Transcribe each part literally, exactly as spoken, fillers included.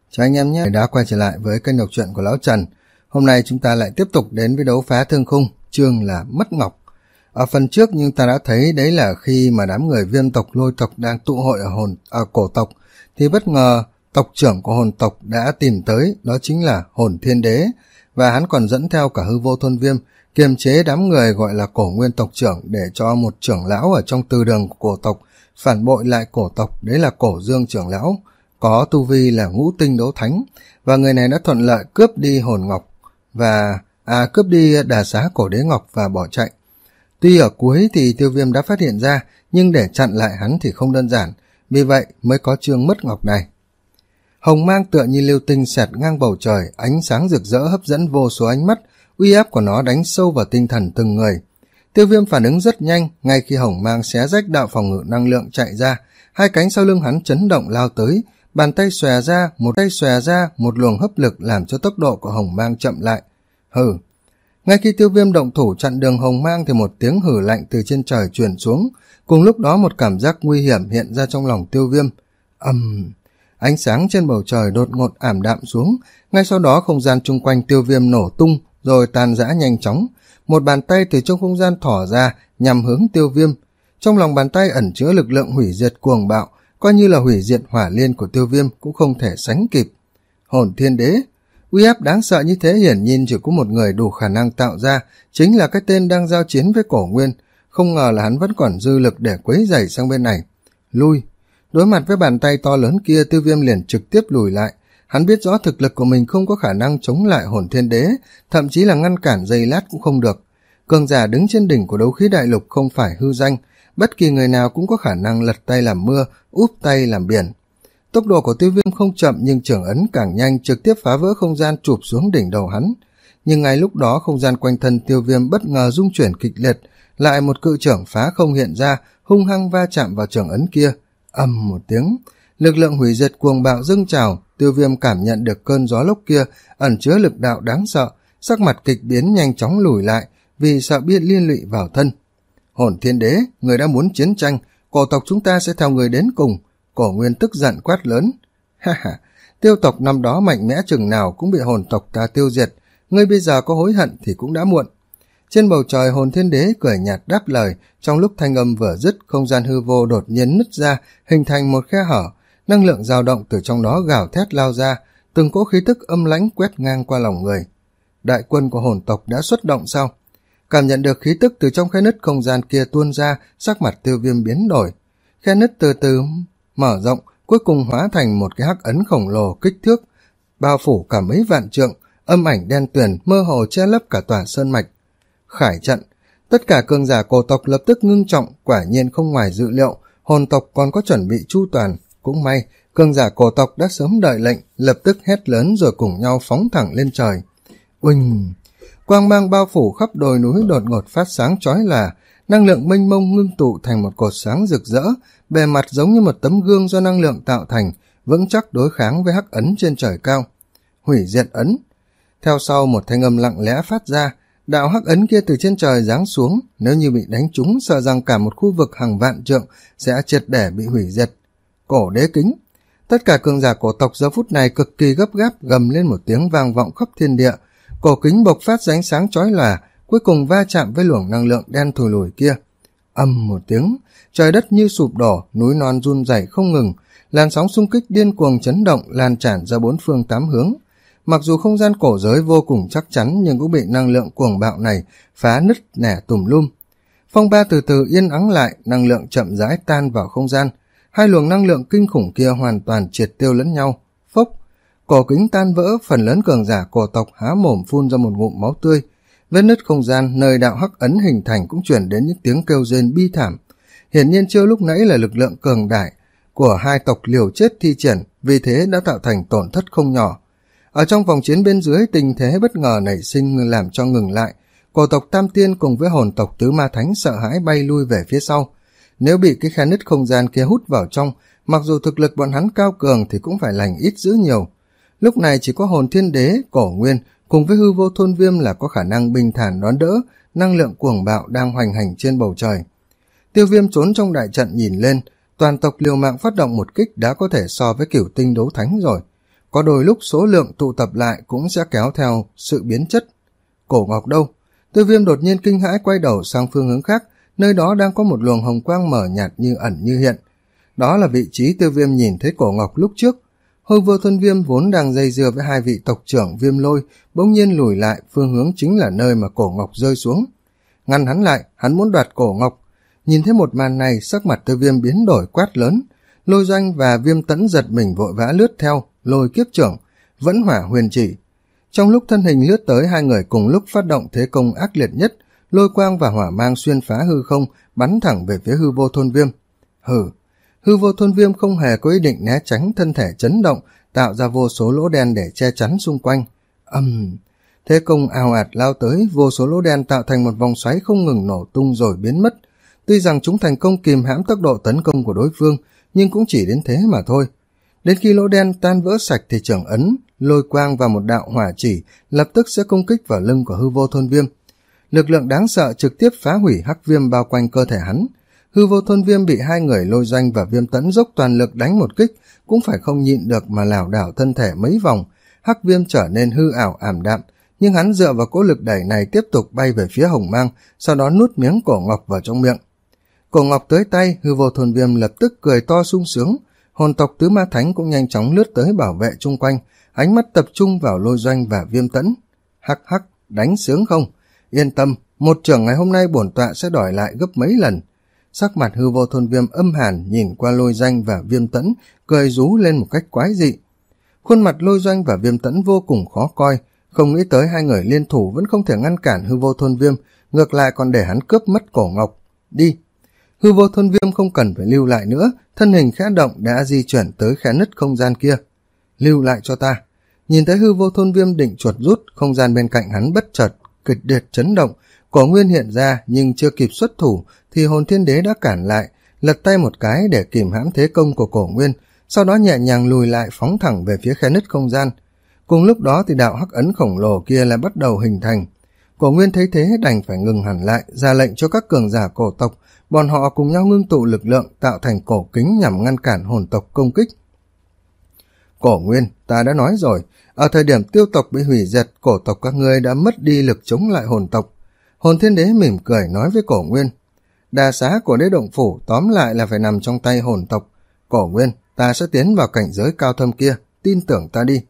Chào anh em nhé, đã quay trở lại với kênh đọc truyện của Lão Trần. Hôm nay chúng ta lại tiếp tục đến với đấu phá thương khung, chương là Mất Ngọc. Ở phần trước nhưng ta đã thấy đấy là khi mà đám người Viêm tộc Lôi tộc đang tụ hội ở hồn ở cổ tộc, thì bất ngờ tộc trưởng của hồn tộc đã tìm tới, đó chính là Hồn Thiên Đế, và hắn còn dẫn theo cả Hư Vô Thôn Viêm, kiềm chế đám người gọi là Cổ Nguyên tộc trưởng để cho một trưởng lão ở trong từ đường của cổ tộc phản bội lại cổ tộc, đấy là Cổ Dương trưởng lão, có tu vi là ngũ tinh đấu thánh, và người này đã thuận lợi cướp đi hồn ngọc và à cướp đi đà xá cổ đế ngọc và bỏ chạy. Tuy ở cuối thì Tiêu Viêm đã phát hiện ra, nhưng để chặn lại hắn thì không đơn giản, vì vậy mới có chương Mất Ngọc này. Hồng mang tựa như lưu tinh xẹt ngang bầu trời, ánh sáng rực rỡ hấp dẫn vô số ánh mắt, uy áp của nó đánh sâu vào tinh thần từng người. Tiêu Viêm phản ứng rất nhanh, ngay khi hồng mang xé rách đạo phòng ngự năng lượng chạy ra, hai cánh sau lưng hắn chấn động lao tới, bàn tay xòe ra, một tay xòe ra, một luồng hấp lực làm cho tốc độ của hồng mang chậm lại. Hừ. Ngay khi Tiêu Viêm động thủ chặn đường hồng mang thì một tiếng hử lạnh từ trên trời truyền xuống, cùng lúc đó một cảm giác nguy hiểm hiện ra trong lòng Tiêu Viêm. Ầm. Um, ánh sáng trên bầu trời đột ngột ảm đạm xuống, ngay sau đó không gian chung quanh Tiêu Viêm nổ tung rồi tan rã nhanh chóng. Một bàn tay từ trong không gian thỏ ra nhằm hướng Tiêu Viêm. Trong lòng bàn tay ẩn chứa lực lượng hủy diệt cuồng bạo, coi như là hủy diệt hỏa liên của Tiêu Viêm cũng không thể sánh kịp. Hồn Thiên Đế, uy áp đáng sợ như thế hiển nhiên chỉ có một người đủ khả năng tạo ra, chính là cái tên đang giao chiến với Cổ Nguyên. Không ngờ là hắn vẫn còn dư lực để quấy rầy sang bên này. Lui. Đối mặt với bàn tay to lớn kia, Tiêu Viêm liền trực tiếp lùi lại. Hắn biết rõ thực lực của mình không có khả năng chống lại Hồn Thiên Đế, thậm chí là ngăn cản giây lát cũng không được. Cường giả đứng trên đỉnh của đấu khí đại lục không phải hư danh, bất kỳ người nào cũng có khả năng lật tay làm mưa, úp tay làm biển. Tốc độ của Tiêu Viêm không chậm nhưng trưởng ấn càng nhanh, trực tiếp phá vỡ không gian chụp xuống đỉnh đầu hắn. Nhưng ngay lúc đó không gian quanh thân Tiêu Viêm bất ngờ rung chuyển kịch liệt, lại một cự trưởng phá không hiện ra, hung hăng va chạm vào trưởng ấn kia. Ầm một tiếng, lực lượng hủy diệt cuồng bạo dâng trào. Tiêu Viêm cảm nhận được cơn gió lốc kia ẩn chứa lực đạo đáng sợ, sắc mặt kịch biến nhanh chóng lùi lại vì sợ biết liên lụy vào thân. Hồn Thiên Đế, người đã muốn chiến tranh, cổ tộc chúng ta sẽ theo người đến cùng. Cổ Nguyên tức giận quát lớn. Ha ha, Tiêu tộc năm đó mạnh mẽ chừng nào cũng bị hồn tộc ta tiêu diệt, ngươi bây giờ có hối hận thì cũng đã muộn. Trên bầu trời Hồn Thiên Đế cười nhạt đáp lời, trong lúc thanh âm vừa dứt, không gian hư vô đột nhiên nứt ra, hình thành một khe hở, năng lượng dao động từ trong đó gào thét lao ra, từng cỗ khí tức âm lãnh quét ngang qua lòng người. Đại quân của hồn tộc đã xuất động sao? Cảm nhận được khí tức từ trong khe nứt không gian kia tuôn ra, sắc mặt Tiêu Viêm biến đổi. Khe nứt từ từ mở rộng, cuối cùng hóa thành một cái hắc ấn khổng lồ kích thước, bao phủ cả mấy vạn trượng, âm ảnh đen tuyền mơ hồ che lấp cả tòa sơn mạch. Khải trận. Tất cả cường giả cổ tộc lập tức ngưng trọng, quả nhiên không ngoài dự liệu, hồn tộc còn có chuẩn bị chu toàn. Cũng may, cường giả cổ tộc đã sớm đợi lệnh, lập tức hét lớn rồi cùng nhau phóng thẳng lên trời. Uỳnh! Quang mang bao phủ khắp đồi núi đột ngột phát sáng chói lòa, năng lượng mênh mông ngưng tụ thành một cột sáng rực rỡ, bề mặt giống như một tấm gương do năng lượng tạo thành, vững chắc đối kháng với hắc ấn trên trời cao. Hủy diệt ấn. Theo sau một thanh âm lặng lẽ phát ra, đạo hắc ấn kia từ trên trời giáng xuống, nếu như bị đánh trúng sợ rằng cả một khu vực hàng vạn trượng sẽ triệt để bị hủy diệt. Cổ đế kính. Tất cả cường giả cổ tộc giờ phút này cực kỳ gấp gáp gầm lên một tiếng vang vọng khắp thiên địa. Cổ kính bộc phát ra ánh sáng chói lòa, cuối cùng va chạm với luồng năng lượng đen thùi lùi kia. Ầm một tiếng, trời đất như sụp đổ, núi non run rẩy không ngừng, làn sóng xung kích điên cuồng chấn động lan tràn ra bốn phương tám hướng. Mặc dù không gian cổ giới vô cùng chắc chắn nhưng cũng bị năng lượng cuồng bạo này phá nứt nẻ tùm lum. Phong ba từ từ yên ắng lại, năng lượng chậm rãi tan vào không gian. Hai luồng năng lượng kinh khủng kia hoàn toàn triệt tiêu lẫn nhau. Phốc, cổ kính tan vỡ, phần lớn cường giả cổ tộc há mồm phun ra một ngụm máu tươi. Vết nứt không gian nơi đạo hắc ấn hình thành cũng chuyển đến những tiếng kêu rên bi thảm. Hiển nhiên chưa lúc nãy là lực lượng cường đại của hai tộc liều chết thi triển, vì thế đã tạo thành tổn thất không nhỏ. Ở trong vòng chiến bên dưới, tình thế bất ngờ nảy sinh làm cho ngừng lại. Cổ tộc Tam Tiên cùng với hồn tộc Tứ Ma Thánh sợ hãi bay lui về phía sau. Nếu bị cái khe nứt không gian kia hút vào trong, mặc dù thực lực bọn hắn cao cường thì cũng phải lành ít dữ nhiều. Lúc này chỉ có Hồn Thiên Đế, Cổ Nguyên cùng với Hư Vô Thôn Viêm là có khả năng bình thản đón đỡ năng lượng cuồng bạo đang hoành hành trên bầu trời. Tiêu Viêm trốn trong đại trận nhìn lên, toàn tộc liều mạng phát động một kích đã có thể so với cửu tinh đấu thánh rồi. có đôi lúc số lượng tụ tập lại cũng sẽ kéo theo sự biến chất. Cổ ngọc đâu? Tiêu Viêm đột nhiên kinh hãi quay đầu sang phương hướng khác, nơi đó đang có một luồng hồng quang mờ nhạt như ẩn như hiện. Đó là vị trí Tiêu Viêm nhìn thấy cổ ngọc lúc trước. Hôi Vô Thuần Viêm vốn đang dây dưa với hai vị tộc trưởng Viêm Lôi, bỗng nhiên lùi lại, phương hướng chính là nơi mà cổ ngọc rơi xuống. Ngăn hắn lại, hắn muốn đoạt cổ ngọc. Nhìn thấy một màn này, sắc mặt Tiêu Viêm biến đổi quát lớn. Lôi Doanh và Viêm Tẫn giật mình vội vã lướt theo, lôi kiếp trưởng, vẫn hỏa huyền chỉ. Trong lúc thân hình lướt tới, hai người cùng lúc phát động thế công ác liệt nhất, lôi quang và hỏa mang xuyên phá hư không, bắn thẳng về phía Hư Vô Thôn Viêm. Hừ, Hư Vô Thôn Viêm không hề có ý định né tránh, thân thể chấn động, tạo ra vô số lỗ đen để che chắn xung quanh. Âm, um, thế công ào ạt lao tới, vô số lỗ đen tạo thành một vòng xoáy không ngừng nổ tung rồi biến mất. Tuy rằng chúng thành công kìm hãm tốc độ tấn công của đối phương, nhưng cũng chỉ đến thế mà thôi. Đến khi lỗ đen tan vỡ sạch thì trưởng ấn, lôi quang và một đạo hỏa chỉ lập tức sẽ công kích vào lưng của Hư Vô Thôn Viêm. Lực lượng đáng sợ trực tiếp phá hủy hắc viêm bao quanh cơ thể hắn. Hư Vô Thôn Viêm bị hai người Lôi Doanh và Viêm Tẫn dốc toàn lực đánh một kích, cũng phải không nhịn được mà lảo đảo thân thể mấy vòng. Hắc viêm trở nên hư ảo ảm đạm, nhưng hắn dựa vào cỗ lực đẩy này tiếp tục bay về phía hồng mang, sau đó nuốt miếng cổ ngọc vào trong miệng. Cổ ngọc tới tay, Hư Vô Thôn Viêm lập tức cười to sung sướng. Hồn tộc Tứ Ma Thánh cũng nhanh chóng lướt tới bảo vệ chung quanh, ánh mắt tập trung vào Lôi Doanh và Viêm Tẫn. Hắc hắc, đánh sướng không? Yên tâm, một trưởng ngày hôm nay bổn tọa sẽ đòi lại gấp mấy lần. Sắc mặt Hư Vô Thôn Viêm âm hàn nhìn qua Lôi Doanh và Viêm Tẫn, cười rú lên một cách quái dị. Khuôn mặt Lôi Doanh và Viêm Tẫn vô cùng khó coi, không nghĩ tới hai người liên thủ vẫn không thể ngăn cản Hư Vô Thôn Viêm, ngược lại còn để hắn cướp mất cổ ngọc. Đi! Hư Vô Thôn Viêm không cần phải lưu lại nữa, thân hình khẽ động đã di chuyển tới khe nứt không gian kia. Lưu lại cho ta! Nhìn thấy Hư Vô Thôn Viêm định chuột rút, không gian bên cạnh hắn bất chợt kịch liệt chấn động, cổ nguyên hiện ra nhưng chưa kịp xuất thủ thì Hồn Thiên Đế đã cản lại, lật tay một cái để kìm hãm thế công của cổ nguyên, sau đó nhẹ nhàng lùi lại phóng thẳng về phía khe nứt không gian. Cùng lúc đó thì đạo hắc ấn khổng lồ kia lại bắt đầu hình thành. Cổ nguyên thấy thế đành phải ngừng hẳn lại, ra lệnh cho các cường giả cổ tộc, bọn họ cùng nhau ngưng tụ lực lượng tạo thành cổ kính nhằm ngăn cản hồn tộc công kích. Cổ nguyên, ta đã nói rồi, ở thời điểm tiêu tộc bị hủy diệt, cổ tộc các ngươi đã mất đi lực chống lại hồn tộc. Hồn Thiên Đế mỉm cười nói với cổ nguyên, đà xá của đế động phủ tóm lại là phải nằm trong tay hồn tộc. Cổ nguyên, ta sẽ tiến vào cảnh giới cao thâm kia, tin tưởng ta đi.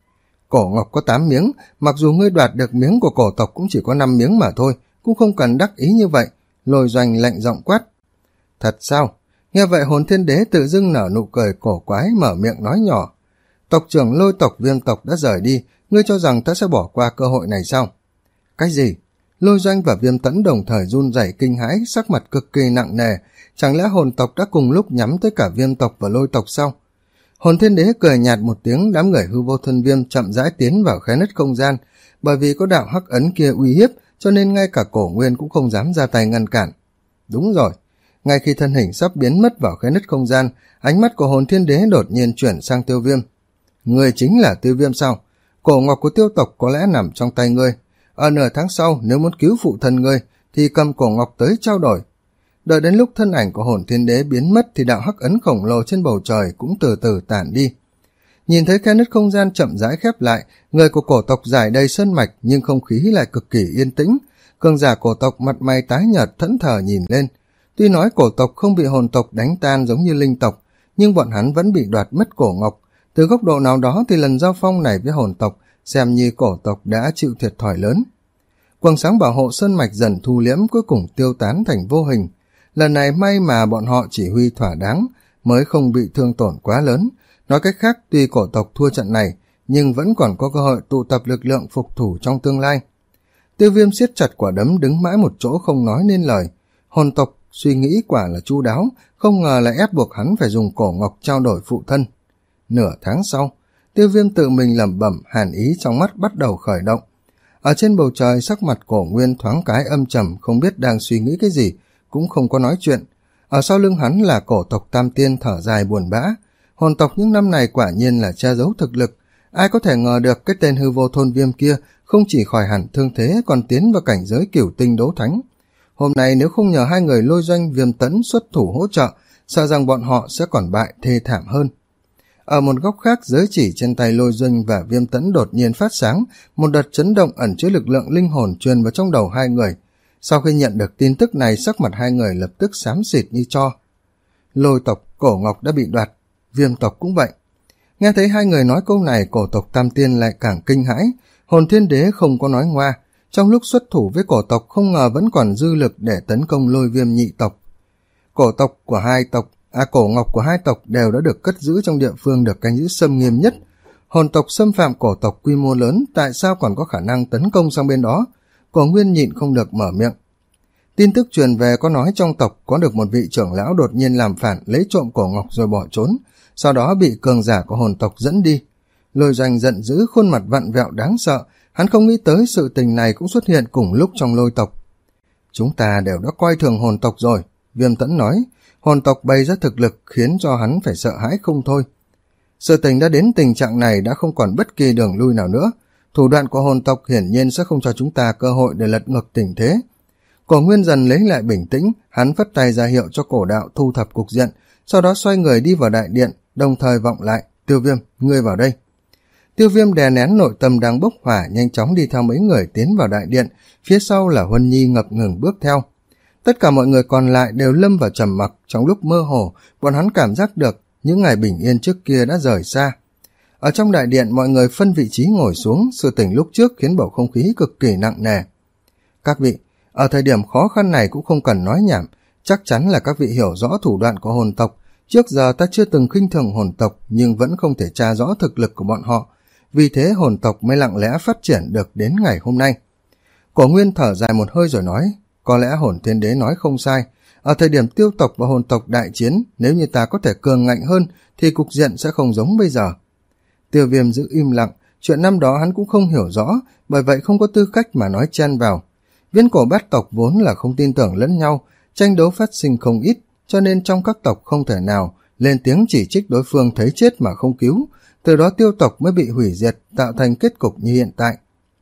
Cổ ngọc có tám miếng, mặc dù ngươi đoạt được miếng của cổ tộc cũng chỉ có năm miếng mà thôi, cũng không cần đắc ý như vậy. Lôi Doanh lạnh giọng quát. Thật sao? Nghe vậy Hồn Thiên Đế tự dưng nở nụ cười cổ quái, mở miệng nói nhỏ. Tộc trưởng Lôi tộc Viêm tộc đã rời đi, ngươi cho rằng ta sẽ bỏ qua cơ hội này sao? Cái gì? Lôi Doanh và Viêm Tẫn đồng thời run rẩy kinh hãi, sắc mặt cực kỳ nặng nề. Chẳng lẽ hồn tộc đã cùng lúc nhắm tới cả Viêm tộc và Lôi tộc sao? Hồn Thiên Đế cười nhạt một tiếng, đám người Hư Vô Thân Viêm chậm rãi tiến vào khe nứt không gian, bởi vì có đạo hắc ấn kia uy hiếp, cho nên ngay cả cổ nguyên cũng không dám ra tay ngăn cản. Đúng rồi, ngay khi thân hình sắp biến mất vào khe nứt không gian, ánh mắt của Hồn Thiên Đế đột nhiên chuyển sang Tiêu Viêm. Ngươi chính là Tiêu Viêm sao? Cổ ngọc của tiêu tộc có lẽ nằm trong tay ngươi. Ở nửa tháng sau, nếu muốn cứu phụ thân ngươi, thì cầm cổ ngọc tới trao đổi. Đợi đến lúc thân ảnh của Hồn Thiên Đế biến mất thì đạo hắc ấn khổng lồ trên bầu trời cũng từ từ tản đi. Nhìn thấy khe nứt không gian chậm rãi khép lại, người của cổ tộc giải đầy sơn mạch nhưng không khí lại cực kỳ yên tĩnh. Cường giả cổ tộc mặt mày tái nhợt thẫn thờ nhìn lên. Tuy nói cổ tộc không bị hồn tộc đánh tan giống như linh tộc, nhưng bọn hắn vẫn bị đoạt mất cổ ngọc. Từ góc độ nào đó thì lần giao phong này với hồn tộc xem như cổ tộc đã chịu thiệt thòi lớn. Quầng sáng bảo hộ sơn mạch dần thu liễm, cuối cùng tiêu tán thành vô hình. Lần này may mà bọn họ chỉ huy thỏa đáng, mới không bị thương tổn quá lớn. Nói cách khác, tuy cổ tộc thua trận này, nhưng vẫn còn có cơ hội tụ tập lực lượng phục thủ trong tương lai. Tiêu Viêm siết chặt quả đấm đứng mãi một chỗ không nói nên lời. Hồn tộc suy nghĩ quả là chu đáo, không ngờ lại ép buộc hắn phải dùng cổ ngọc trao đổi phụ thân. Nửa tháng sau, Tiêu Viêm tự mình lẩm bẩm, hàn ý trong mắt bắt đầu khởi động. Ở trên bầu trời, sắc mặt cổ nguyên thoáng cái âm trầm, không biết đang suy nghĩ cái gì, cũng không có nói chuyện. Ở sau lưng hắn là cổ tộc Tam Tiên thở dài buồn bã. Hồn tộc những năm này quả nhiên là che giấu thực lực. Ai có thể ngờ được cái tên Hư Vô Thôn Viêm kia không chỉ khỏi hẳn thương thế còn tiến vào cảnh giới cửu tinh đấu thánh. Hôm nay nếu không nhờ hai người Lôi Doanh Viêm Tẫn xuất thủ hỗ trợ, sợ rằng bọn họ sẽ còn bại thê thảm hơn. Ở một góc khác, giới chỉ trên tay Lôi Doanh và Viêm Tẫn đột nhiên phát sáng, một đợt chấn động ẩn chứa lực lượng linh hồn truyền vào trong đầu hai người. Sau khi nhận được tin tức này, sắc mặt hai người lập tức xám xịt như tro. Lôi tộc, cổ ngọc đã bị đoạt, Viêm tộc cũng vậy. Nghe thấy hai người nói câu này, cổ tộc Tam Tiên lại càng kinh hãi. Hồn Thiên Đế không có nói ngoa, trong lúc xuất thủ với cổ tộc không ngờ vẫn còn dư lực để tấn công Lôi Viêm nhị tộc. Cổ tộc của hai tộc, à cổ ngọc của hai tộc đều đã được cất giữ trong địa phương được canh giữ xâm nghiêm nhất. Hồn tộc xâm phạm cổ tộc quy mô lớn, tại sao còn có khả năng tấn công sang bên đó? Cổ Nguyên nhịn không được mở miệng. Tin tức truyền về có nói trong tộc có được một vị trưởng lão đột nhiên làm phản, lấy trộm cổ ngọc rồi bỏ trốn, sau đó bị cường giả của hồn tộc dẫn đi. Lôi Doanh giận dữ, khuôn mặt vặn vẹo đáng sợ, hắn không nghĩ tới sự tình này cũng xuất hiện cùng lúc trong Lôi tộc. Chúng ta đều đã coi thường hồn tộc rồi, Viêm Tẫn nói, hồn tộc bày ra thực lực khiến cho hắn phải sợ hãi không thôi. Sự tình đã đến tình trạng này đã không còn bất kỳ đường lui nào nữa, thủ đoạn của hồn tộc hiển nhiên sẽ không cho chúng ta cơ hội để lật ngược tình thế. Cổ Nguyên dần lấy lại bình tĩnh, hắn phất tay ra hiệu cho cổ đạo thu thập cục diện, sau đó xoay người đi vào đại điện, đồng thời vọng lại, Tiêu Viêm, ngươi vào đây. Tiêu Viêm đè nén nội tâm đang bốc hỏa, nhanh chóng đi theo mấy người tiến vào đại điện, phía sau là Huân Nhi ngập ngừng bước theo. Tất cả mọi người còn lại đều lâm vào trầm mặc, trong lúc mơ hồ, bọn hắn cảm giác được những ngày bình yên trước kia đã rời xa. Ở trong đại điện, mọi người phân vị trí ngồi xuống, sự tình lúc trước khiến bầu không khí cực kỳ nặng nề. Các vị, ở thời điểm khó khăn này cũng không cần nói nhảm, chắc chắn là các vị hiểu rõ thủ đoạn của hồn tộc. Trước giờ ta chưa từng khinh thường hồn tộc, nhưng vẫn không thể tra rõ thực lực của bọn họ, vì thế hồn tộc mới lặng lẽ phát triển được đến ngày hôm nay. Cổ Nguyên thở dài một hơi rồi nói, có lẽ Hồn Thiên Đế nói không sai, ở thời điểm tiêu tộc và hồn tộc đại chiến, nếu như ta có thể cường ngạnh hơn thì cục diện sẽ không giống bây giờ. Tiêu Viêm giữ im lặng, chuyện năm đó hắn cũng không hiểu rõ, bởi vậy không có tư cách mà nói chen vào. Viễn cổ bát tộc vốn là không tin tưởng lẫn nhau, tranh đấu phát sinh không ít, cho nên trong các tộc không thể nào lên tiếng chỉ trích đối phương thấy chết mà không cứu, từ đó tiêu tộc mới bị hủy diệt, tạo thành kết cục như hiện tại.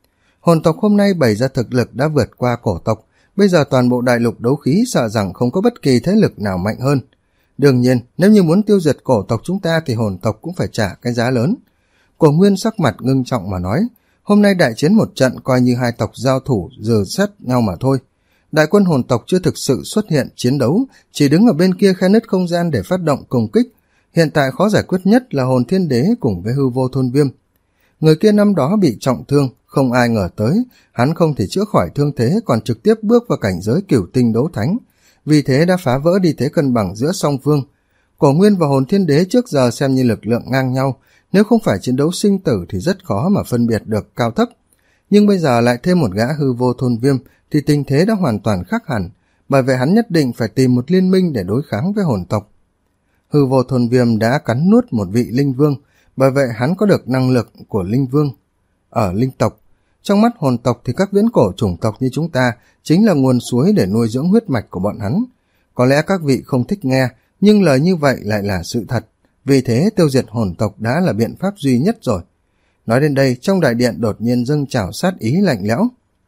Hồn tộc hôm nay bày ra thực lực đã vượt qua cổ tộc, bây giờ toàn bộ đại lục đấu khí sợ rằng không có bất kỳ thế lực nào mạnh hơn. Đương nhiên, nếu như muốn tiêu diệt cổ tộc chúng ta thì hồn tộc cũng phải trả cái giá lớn. Cổ Nguyên sắc mặt ngưng trọng mà nói, hôm nay đại chiến một trận coi như hai tộc giao thủ dừ xét nhau mà thôi. Đại quân hồn tộc chưa thực sự xuất hiện chiến đấu, chỉ đứng ở bên kia khe nứt không gian để phát động công kích. Hiện tại khó giải quyết nhất là Hồn Thiên Đế cùng với Hư Vô Thôn Viêm. Người kia năm đó bị trọng thương, không ai ngờ tới, hắn không thể chữa khỏi thương thế còn trực tiếp bước vào cảnh giới cửu tinh đấu thánh, vì thế đã phá vỡ đi thế cân bằng giữa song phương. Cổ Nguyên và Hồn Thiên Đế trước giờ xem như lực lượng ngang nhau, nếu không phải chiến đấu sinh tử thì rất khó mà phân biệt được cao thấp. Nhưng bây giờ lại thêm một gã Hư Vô Thôn Viêm thì tình thế đã hoàn toàn khác hẳn, bởi vậy hắn nhất định phải tìm một liên minh để đối kháng với hồn tộc. Hư Vô Thôn Viêm đã cắn nuốt một vị linh vương, bởi vậy hắn có được năng lực của linh vương. Ở linh tộc, trong mắt hồn tộc thì các viễn cổ chủng tộc như chúng ta chính là nguồn suối để nuôi dưỡng huyết mạch của bọn hắn. Có lẽ các vị không thích nghe, nhưng lời như vậy lại là sự thật, vì thế tiêu diệt hồn tộc đã là biện pháp duy nhất rồi. Nói đến đây, trong đại điện đột nhiên dâng trào sát ý lạnh lẽo.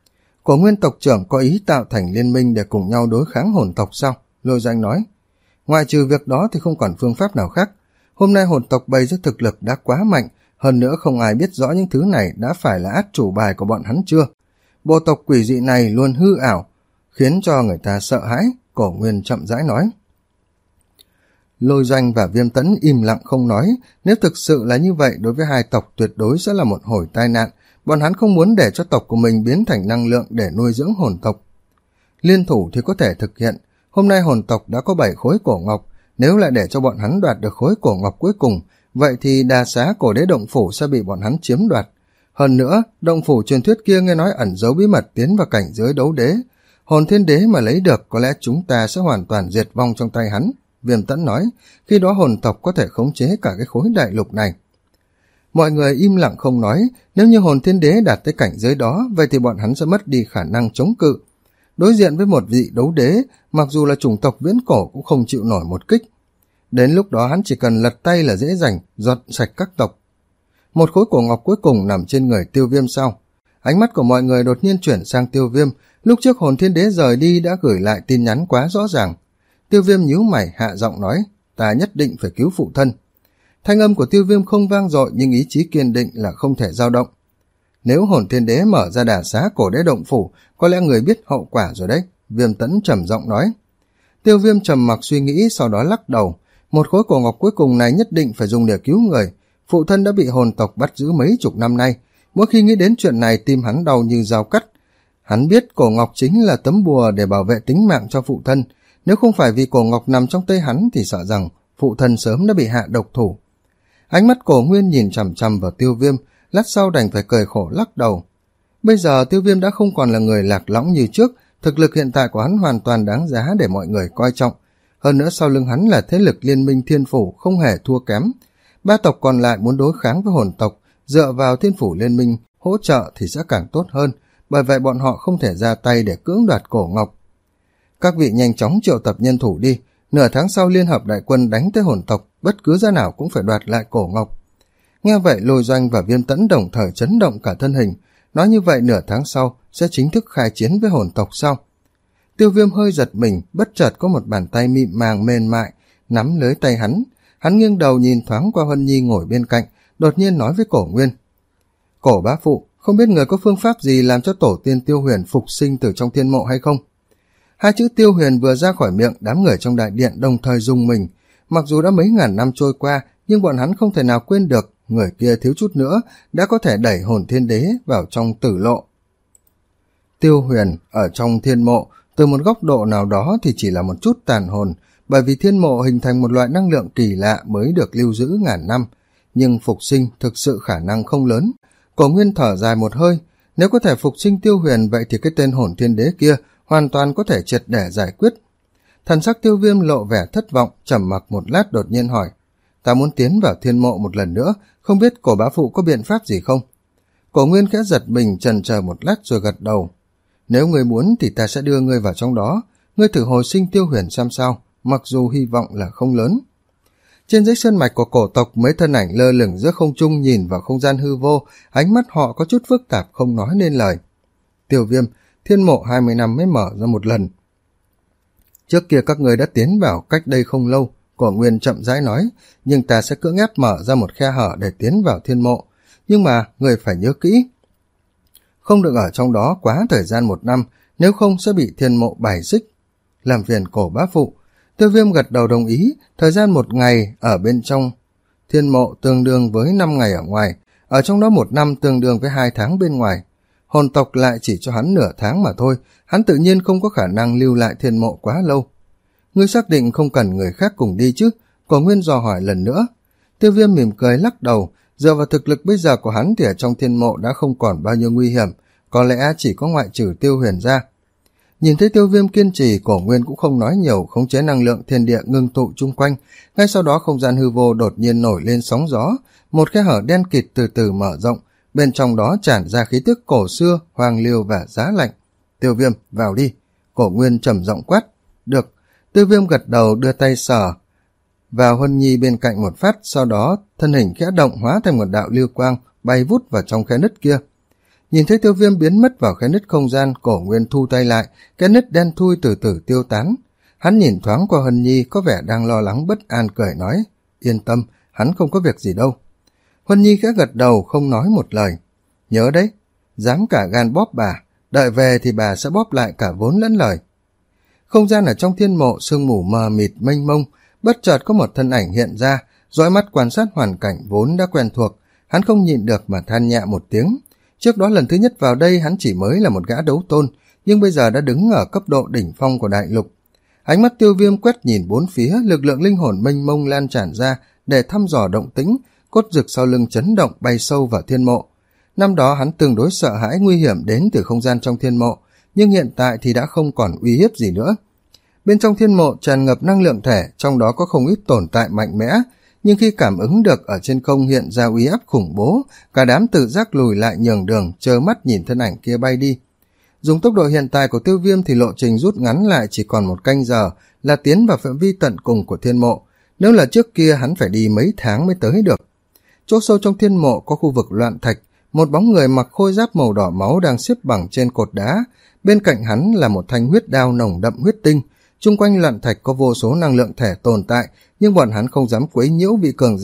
Cổ Nguyên tộc trưởng có ý tạo thành liên minh để cùng nhau đối kháng hồn tộc sao? Lôi Doanh nói. Ngoài trừ việc đó thì không còn phương pháp nào khác. Hôm nay hồn tộc bày ra thực lực đã quá mạnh, hơn nữa không ai biết rõ những thứ này đã phải là át chủ bài của bọn hắn chưa. Bộ tộc quỷ dị này luôn hư ảo, khiến cho người ta sợ hãi, Cổ Nguyên chậm rãi nói. Lôi Doanh và Viêm Tẫn im lặng không nói, nếu thực sự là như vậy đối với hai tộc tuyệt đối sẽ là một hồi tai nạn, bọn hắn không muốn để cho tộc của mình biến thành năng lượng để nuôi dưỡng hồn tộc. Liên thủ thì có thể thực hiện, hôm nay hồn tộc đã có bảy khối cổ ngọc, nếu lại để cho bọn hắn đoạt được khối cổ ngọc cuối cùng, vậy thì đà xá cổ đế động phủ sẽ bị bọn hắn chiếm đoạt. Hơn nữa, động phủ truyền thuyết kia nghe nói ẩn giấu bí mật tiến vào cảnh giới đấu đế. Hồn Thiên Đế mà lấy được có lẽ chúng ta sẽ hoàn toàn diệt vong trong tay hắn, Viêm Tẫn nói, khi đó hồn tộc có thể khống chế cả cái khối đại lục này. Mọi người im lặng không nói, nếu như Hồn Thiên Đế đạt tới cảnh giới đó, vậy thì bọn hắn sẽ mất đi khả năng chống cự. Đối diện với một vị đấu đế, mặc dù là chủng tộc viễn cổ cũng không chịu nổi một kích. Đến lúc đó hắn chỉ cần lật tay là dễ dàng dọn sạch các tộc. Một khối cổ ngọc cuối cùng nằm trên người Tiêu Viêm sau. Ánh mắt của mọi người đột nhiên chuyển sang Tiêu Viêm, lúc trước Hồn Thiên Đế rời đi đã gửi lại tin nhắn quá rõ ràng. Tiêu Viêm nhíu mày hạ giọng nói, ta nhất định phải cứu phụ thân. Thanh âm của Tiêu Viêm không vang dội nhưng ý chí kiên định là không thể dao động. Nếu Hồn Thiên Đế mở ra đả xá cổ đế động phủ, có lẽ người biết hậu quả rồi đấy, Viêm Tẫn trầm giọng nói. Tiêu Viêm trầm mặc suy nghĩ, sau đó lắc đầu. Một khối cổ ngọc cuối cùng này nhất định phải dùng để cứu người. Phụ thân đã bị hồn tộc bắt giữ mấy chục năm nay. Mỗi khi nghĩ đến chuyện này, tim hắn đau như dao cắt. Hắn biết cổ ngọc chính là tấm bùa để bảo vệ tính mạng cho phụ thân. Nếu không phải vì cổ ngọc nằm trong tay hắn thì sợ rằng phụ thân sớm đã bị hạ độc thủ. Ánh mắt Cổ Nguyên nhìn chằm chằm vào Tiêu Viêm, lát sau đành phải cười khổ lắc đầu. Bây giờ Tiêu Viêm đã không còn là người lạc lõng như trước, thực lực hiện tại của hắn hoàn toàn đáng giá để mọi người coi trọng. Hơn nữa sau lưng hắn là thế lực liên minh Thiên Phủ không hề thua kém. Ba tộc còn lại muốn đối kháng với hồn tộc, dựa vào Thiên Phủ liên minh hỗ trợ thì sẽ càng tốt hơn, bởi vậy bọn họ không thể ra tay để cưỡng đoạt cổ ngọc. Các vị nhanh chóng triệu tập nhân thủ đi, nửa tháng sau liên hợp đại quân đánh tới hồn tộc, bất cứ giá nào cũng phải đoạt lại cổ ngọc. Nghe vậy Lôi Doanh và Viêm Tẫn đồng thời chấn động cả thân hình, nói như vậy nửa tháng sau sẽ chính thức khai chiến với hồn tộc sau. Tiêu Viêm hơi giật mình, bất chợt có một bàn tay mịn màng mềm mại nắm lấy tay hắn. Hắn nghiêng đầu nhìn thoáng qua Huân Nhi ngồi bên cạnh, đột nhiên nói với Cổ Nguyên. Cổ bá phụ, không biết người có phương pháp gì làm cho tổ tiên Tiêu Huyền phục sinh từ trong thiên mộ hay không? Hai chữ Tiêu Huyền vừa ra khỏi miệng, đám người trong đại điện đồng thời rung mình. Mặc dù đã mấy ngàn năm trôi qua, nhưng bọn hắn không thể nào quên được người kia thiếu chút nữa đã có thể đẩy Hồn Thiên Đế vào trong tử lộ. Tiêu Huyền ở trong thiên mộ, từ một góc độ nào đó thì chỉ là một chút tàn hồn, bởi vì thiên mộ hình thành một loại năng lượng kỳ lạ mới được lưu giữ ngàn năm, nhưng phục sinh thực sự khả năng không lớn. Cổ Nguyên thở dài một hơi, nếu có thể phục sinh Tiêu Huyền vậy thì cái tên Hồn Thiên Đế kia hoàn toàn có thể triệt để giải quyết. Thần sắc Tiêu Viêm lộ vẻ thất vọng, trầm mặc một lát đột nhiên hỏi, ta muốn tiến vào thiên mộ một lần nữa, không biết Cổ bá phụ có biện pháp gì không? Cổ Nguyên khẽ giật mình, chần chờ một lát rồi gật đầu. Nếu ngươi muốn thì ta sẽ đưa ngươi vào trong đó, ngươi thử hồi sinh Tiêu Huyền xem sao, mặc dù hy vọng là không lớn. Trên dãy sơn mạch của cổ tộc, mấy thân ảnh lơ lửng giữa không trung nhìn vào không gian hư vô, ánh mắt họ có chút phức tạp không nói nên lời. Tiêu Viêm, thiên mộ hai mươi năm mới mở ra một lần. Trước kia các người đã tiến vào cách đây không lâu, Cổ Nguyên chậm rãi nói, nhưng ta sẽ cưỡng ép mở ra một khe hở để tiến vào thiên mộ. Nhưng mà, người phải nhớ kỹ, không được ở trong đó quá thời gian một năm, nếu không sẽ bị thiên mộ bài xích. Làm phiền Cổ bá phụ. Tiêu Viêm gật đầu đồng ý, thời gian một ngày ở bên trong thiên mộ tương đương với năm ngày ở ngoài, ở trong đó một năm tương đương với hai tháng bên ngoài. Hồn tộc lại chỉ cho hắn nửa tháng mà thôi, hắn tự nhiên không có khả năng lưu lại thiên mộ quá lâu. Ngươi xác định không cần người khác cùng đi chứ? Cổ Nguyên dò hỏi lần nữa. Tiêu Viêm mỉm cười lắc đầu, dựa vào thực lực bây giờ của hắn thì ở trong thiên mộ đã không còn bao nhiêu nguy hiểm, có lẽ chỉ có ngoại trừ Tiêu Huyền ra. Nhìn thấy Tiêu Viêm kiên trì, Cổ Nguyên cũng không nói nhiều, khống chế năng lượng thiên địa ngưng tụ chung quanh. Ngay sau đó không gian hư vô đột nhiên nổi lên sóng gió, một khe hở đen kịt từ từ mở rộng, bên trong đó tràn ra khí tức cổ xưa, hoang liêu và giá lạnh. Tiêu Viêm, vào đi. Cổ Nguyên trầm giọng quát. Được. Tiêu Viêm gật đầu đưa tay sờ vào Huân Nhi bên cạnh một phát, sau đó thân hình khẽ động hóa thành một đạo lưu quang bay vút vào trong khe nứt kia. Nhìn thấy Tiêu Viêm biến mất vào khe nứt không gian, Cổ Nguyên thu tay lại, cái nứt đen thui từ từ tiêu tán. Hắn nhìn thoáng qua Huân Nhi có vẻ đang lo lắng bất an, cười nói, yên tâm, hắn không có việc gì đâu. Huân Nhi khẽ gật đầu không nói một lời. Nhớ đấy, dám cả gan bóp bà, đợi về thì bà sẽ bóp lại cả vốn lẫn lời. Không gian ở trong thiên mộ sương mù mờ mịt mênh mông, bất chợt có một thân ảnh hiện ra, dõi mắt quan sát hoàn cảnh vốn đã quen thuộc, hắn không nhịn được mà than nhẹ một tiếng. Trước đó lần thứ nhất vào đây hắn chỉ mới là một gã đấu tôn, nhưng bây giờ đã đứng ở cấp độ đỉnh phong của đại lục. Ánh mắt Tiêu Viêm quét nhìn bốn phía, lực lượng linh hồn mênh mông lan tràn ra để thăm dò động tĩnh, cốt rực sau lưng chấn động bay sâu vào thiên mộ. Năm đó hắn tương đối sợ hãi nguy hiểm đến từ không gian trong thiên mộ, nhưng hiện tại thì đã không còn uy hiếp gì nữa. Bên trong thiên mộ tràn ngập năng lượng thể, trong đó có không ít tồn tại mạnh mẽ, nhưng khi cảm ứng được ở trên không hiện ra uy áp khủng bố, cả đám tự giác lùi lại nhường đường, trơ mắt nhìn thân ảnh kia bay đi. Dùng tốc độ hiện tại của Tiêu Viêm thì lộ trình rút ngắn lại chỉ còn một canh giờ, là tiến vào phạm vi tận cùng của thiên mộ. Nếu là trước kia hắn phải đi mấy tháng mới tới được. Chỗ sâu trong thiên mộ có khu vực loạn thạch, một bóng người mặc khôi giáp màu đỏ máu đang xếp bằng trên cột đá. Bên cạnh hắn là một thanh huyết đao nồng đậm huyết tinh. Chung quanh loạn thạch có vô số năng lượng thể tồn tại, nhưng bọn hắn không dám quấy nhiễu vị cường giả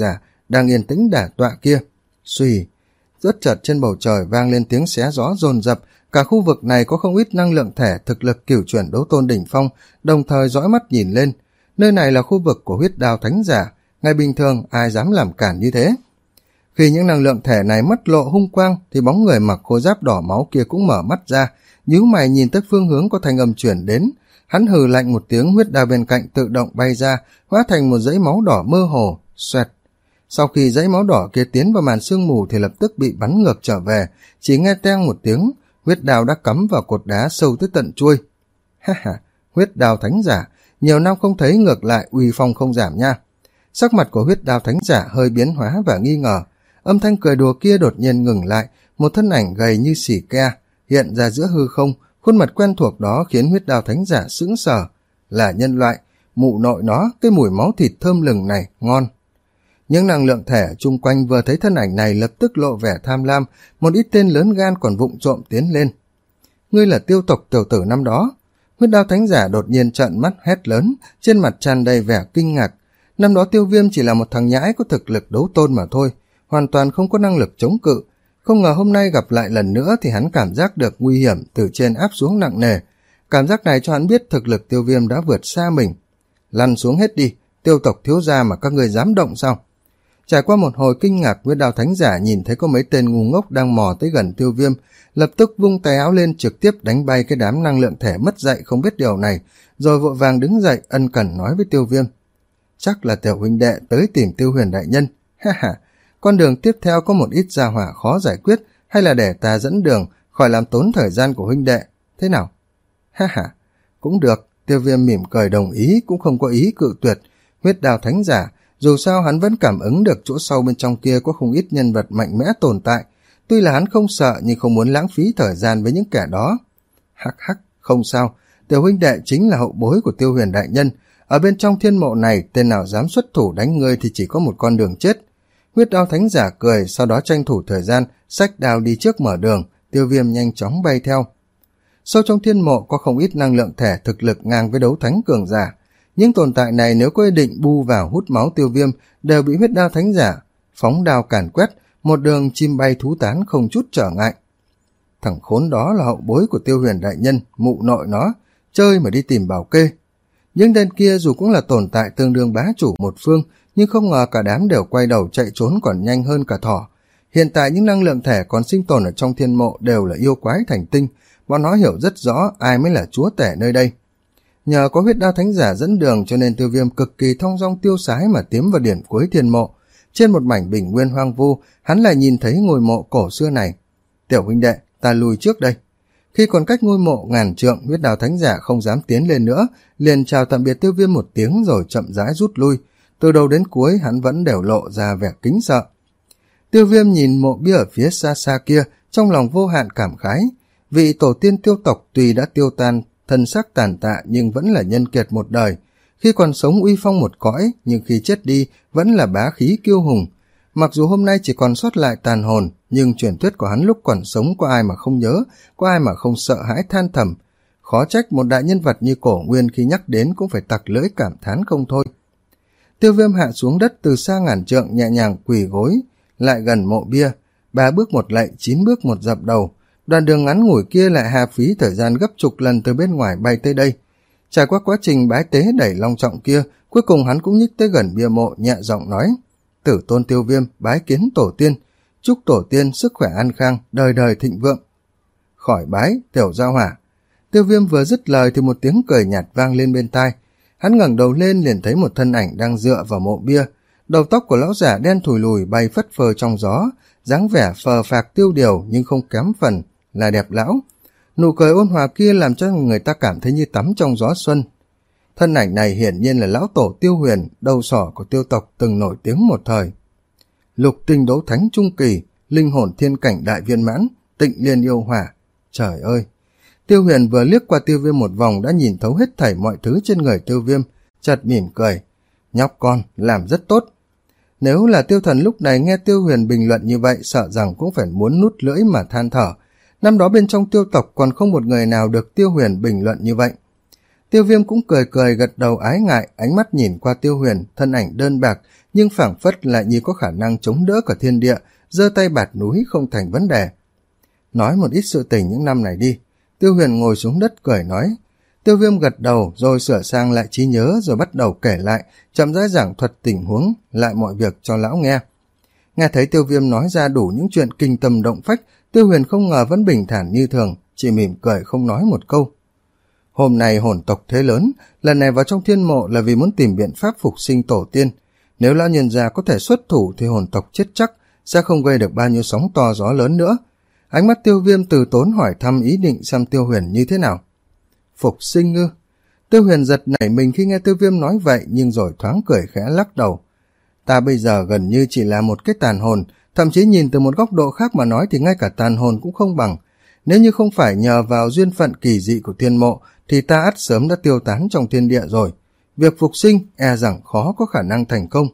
đang yên tĩnh đả tọa kia. Xuy, rất chợt trên bầu trời vang lên tiếng xé gió dồn dập, cả khu vực này có không ít năng lượng thể thực lực cửu chuyển đấu tôn đỉnh phong, đồng thời dõi mắt nhìn lên. Nơi này là khu vực của huyết đao thánh giả, ngày bình thường ai dám làm cản như thế. Khi những năng lượng thể này mất lộ hung quang thì bóng người mặc khôi giáp đỏ máu kia cũng mở mắt ra, nhíu mày nhìn tới phương hướng có thanh âm chuyển đến. Hắn hừ lạnh một tiếng, huyết đao bên cạnh tự động bay ra, hóa thành một dãy máu đỏ mơ hồ, xoẹt. Sau khi dãy máu đỏ kia tiến vào màn sương mù thì lập tức bị bắn ngược trở về, chỉ nghe teng một tiếng, huyết đao đã cắm vào cột đá sâu tới tận chuôi. Ha ha, huyết đao thánh giả, nhiều năm không thấy, ngược lại uy phong không giảm nha. Sắc mặt của huyết đao thánh giả hơi biến hóa và nghi ngờ, âm thanh cười đùa kia đột nhiên ngừng lại, một thân ảnh gầy như xỉ ke hiện ra giữa hư không, khuôn mặt quen thuộc đó khiến huyết đao thánh giả sững sờ. Là nhân loại, mụ nội nó, cái mùi máu thịt thơm lừng này, ngon. Những năng lượng thể chung quanh vừa thấy thân ảnh này lập tức lộ vẻ tham lam, một ít tên lớn gan còn vụng trộm tiến lên. Ngươi là tiêu tộc tiểu tử năm đó. Huyết đao thánh giả đột nhiên trợn mắt hét lớn, trên mặt tràn đầy vẻ kinh ngạc. Năm đó Tiêu Viêm chỉ là một thằng nhãi có thực lực đấu tôn mà thôi, hoàn toàn không có năng lực chống cự. Không ngờ hôm nay gặp lại lần nữa thì hắn cảm giác được nguy hiểm từ trên áp xuống nặng nề. Cảm giác này cho hắn biết thực lực Tiêu Viêm đã vượt xa mình. Lăn xuống hết đi, tiêu tộc thiếu gia mà các người dám động sao? Trải qua một hồi kinh ngạc, huyết đao thánh giả nhìn thấy có mấy tên ngu ngốc đang mò tới gần Tiêu Viêm, lập tức vung tay áo lên trực tiếp đánh bay cái đám năng lượng thể mất dạy không biết điều này, rồi vội vàng đứng dậy ân cần nói với Tiêu Viêm. Chắc là tiểu huynh đệ tới tìm Tiêu Huyền đại nhân. Ha ha, con đường tiếp theo có một ít gia hỏa khó giải quyết, hay là để ta dẫn đường, khỏi làm tốn thời gian của huynh đệ. Thế nào? Ha ha, cũng được. Tiêu Viêm mỉm cười đồng ý, cũng không có ý cự tuyệt. Huyết đao thánh giả, dù sao hắn vẫn cảm ứng được chỗ sâu bên trong kia có không ít nhân vật mạnh mẽ tồn tại. Tuy là hắn không sợ nhưng không muốn lãng phí thời gian với những kẻ đó. Hắc hắc, không sao, tiểu huynh đệ chính là hậu bối của Tiêu Huyền đại nhân. Ở bên trong thiên mộ này, tên nào dám xuất thủ đánh ngươi thì chỉ có một con đường chết. Huyết đao thánh giả cười, sau đó tranh thủ thời gian, xách đao đi trước mở đường, Tiêu Viêm nhanh chóng bay theo. Sâu trong thiên mộ có không ít năng lượng thể thực lực ngang với đấu thánh cường giả. Những tồn tại này nếu có ý định bu vào hút máu Tiêu Viêm đều bị huyết đao thánh giả phóng đao càn quét, một đường chim bay thú tán không chút trở ngại. Thằng khốn đó là hậu bối của Tiêu Huyền đại nhân, mụ nội nó, chơi mà đi tìm bảo kê. Nhưng tên kia dù cũng là tồn tại tương đương bá chủ một phương, nhưng không ngờ cả đám đều quay đầu chạy trốn còn nhanh hơn cả thỏ. Hiện tại những năng lượng thể còn sinh tồn ở trong thiên mộ đều là yêu quái thành tinh, bọn nó hiểu rất rõ ai mới là chúa tể nơi đây. Nhờ có huyết đao thánh giả dẫn đường cho nên Tiêu Viêm cực kỳ thong dong tiêu sái mà tiến vào điểm cuối thiên mộ. Trên một mảnh bình nguyên hoang vu, hắn lại nhìn thấy ngôi mộ cổ xưa này. Tiểu huynh đệ, ta lùi trước đây. Khi còn cách ngôi mộ ngàn trượng, huyết đao thánh giả không dám tiến lên nữa, liền chào tạm biệt Tiêu Viêm một tiếng rồi chậm rãi rút lui. Từ đầu đến cuối hắn vẫn đều lộ ra vẻ kính sợ. Tiêu Viêm nhìn mộ bia ở phía xa xa kia, trong lòng vô hạn cảm khái. Vị tổ tiên tiêu tộc tuy đã tiêu tan, thân xác tàn tạ nhưng vẫn là nhân kiệt một đời. Khi còn sống uy phong một cõi, nhưng khi chết đi vẫn là bá khí kiêu hùng. Mặc dù hôm nay chỉ còn sót lại tàn hồn, nhưng truyền thuyết của hắn lúc còn sống có ai mà không nhớ, có ai mà không sợ hãi than thầm. Khó trách một đại nhân vật như Cổ Nguyên khi nhắc đến cũng phải tặc lưỡi cảm thán không thôi. Tiêu Viêm hạ xuống đất từ xa ngàn trượng, nhẹ nhàng quỳ gối lại gần mộ bia, ba bước một lạy, chín bước một dập đầu. Đoạn đường ngắn ngủi kia lại hà phí thời gian gấp chục lần từ bên ngoài bay tới đây. Trải qua quá trình bái tế đẩy long trọng kia, cuối cùng hắn cũng nhích tới gần bia mộ, nhẹ giọng nói: Tử tôn Tiêu Viêm bái kiến tổ tiên, chúc tổ tiên sức khỏe an khang, đời đời thịnh vượng. Khỏi bái, tiểu gia hỏa. Tiêu Viêm vừa dứt lời thì một tiếng cười nhạt vang lên bên tai. Hắn ngẩng đầu lên liền thấy một thân ảnh đang dựa vào mộ bia. Đầu tóc của lão giả đen thùi lùi bay phất phơ trong gió, dáng vẻ phờ phạc tiêu điều nhưng không kém phần là đẹp lão. Nụ cười ôn hòa kia làm cho người ta cảm thấy như tắm trong gió xuân. Thân ảnh này hiển nhiên là lão tổ Tiêu Huyền, đầu sỏ của tiêu tộc từng nổi tiếng một thời. Lục tinh đấu thánh trung kỳ, linh hồn thiên cảnh đại viên mãn, tịnh liên yêu hỏa. Trời ơi! Tiêu Huyền vừa liếc qua Tiêu Viêm một vòng đã nhìn thấu hết thảy mọi thứ trên người Tiêu Viêm, chợt mỉm cười. Nhóc con, làm rất tốt. Nếu là Tiêu Thần lúc này nghe Tiêu Huyền bình luận như vậy, sợ rằng cũng phải muốn nút lưỡi mà than thở. Năm đó bên trong tiêu tộc còn không một người nào được Tiêu Huyền bình luận như vậy. Tiêu Viêm cũng cười cười gật đầu ái ngại, ánh mắt nhìn qua Tiêu Huyền, thân ảnh đơn bạc, nhưng phảng phất lại như có khả năng chống đỡ cả thiên địa, giơ tay bạt núi không thành vấn đề. Nói một ít sự tình những năm này đi. Tiêu Huyền ngồi xuống đất cười nói. Tiêu Viêm gật đầu rồi sửa sang lại trí nhớ rồi bắt đầu kể lại, chậm rãi giảng thuật tình huống, lại mọi việc cho lão nghe. Nghe thấy Tiêu Viêm nói ra đủ những chuyện kinh tâm động phách, Tiêu Huyền không ngờ vẫn bình thản như thường, chỉ mỉm cười không nói một câu. Hôm nay hồn tộc thế lớn, lần này vào trong thiên mộ là vì muốn tìm biện pháp phục sinh tổ tiên. Nếu lão nhân gia có thể xuất thủ thì hồn tộc chết chắc, sẽ không gây được bao nhiêu sóng to gió lớn nữa. Ánh mắt Tiêu Viêm từ tốn hỏi thăm ý định xem Tiêu Huyền như thế nào. Phục sinh ư? Tiêu Huyền giật nảy mình khi nghe Tiêu Viêm nói vậy, nhưng rồi thoáng cười khẽ lắc đầu. Ta bây giờ gần như chỉ là một cái tàn hồn, thậm chí nhìn từ một góc độ khác mà nói thì ngay cả tàn hồn cũng không bằng. Nếu như không phải nhờ vào duyên phận kỳ dị của thiên mộ, thì ta ắt sớm đã tiêu tán trong thiên địa rồi. Việc phục sinh e rằng khó có khả năng thành công.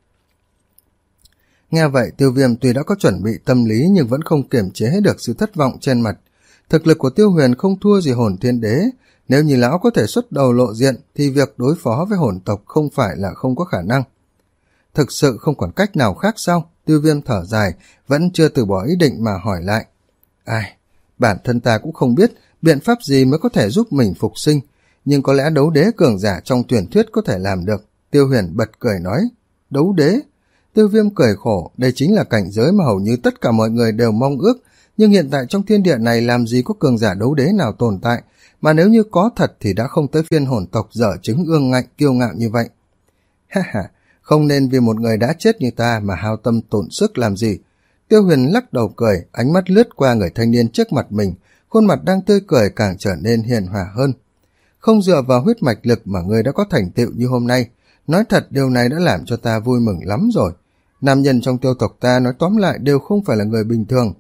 Nghe vậy, Tiêu Viêm tuy đã có chuẩn bị tâm lý nhưng vẫn không kiềm chế được sự thất vọng trên mặt. Thực lực của Tiêu Huyền không thua gì hồn thiên đế. Nếu như lão có thể xuất đầu lộ diện thì việc đối phó với hồn tộc không phải là không có khả năng. Thực sự không còn cách nào khác sao? Tiêu Viêm thở dài, vẫn chưa từ bỏ ý định mà hỏi lại. Ai, bản thân ta cũng không biết biện pháp gì mới có thể giúp mình phục sinh, nhưng có lẽ đấu đế cường giả trong truyền thuyết có thể làm được. Tiêu Huyền bật cười nói. Đấu đế? Tiêu Viêm cười khổ, đây chính là cảnh giới mà hầu như tất cả mọi người đều mong ước, nhưng hiện tại trong thiên địa này làm gì có cường giả đấu đế nào tồn tại, mà nếu như có thật thì đã không tới phiên hồn tộc dở chứng ương ngạnh kiêu ngạo như vậy. Ha ha, không nên vì một người đã chết như ta mà hao tâm tổn sức làm gì. Tiêu Huyền lắc đầu cười, ánh mắt lướt qua người thanh niên trước mặt mình, khuôn mặt đang tươi cười càng trở nên hiền hòa hơn. Không dựa vào huyết mạch lực mà ngươi đã có thành tựu như hôm nay, nói thật điều này đã làm cho ta vui mừng lắm rồi. Nam nhân trong Tiêu tộc ta nói tóm lại đều không phải là người bình thường.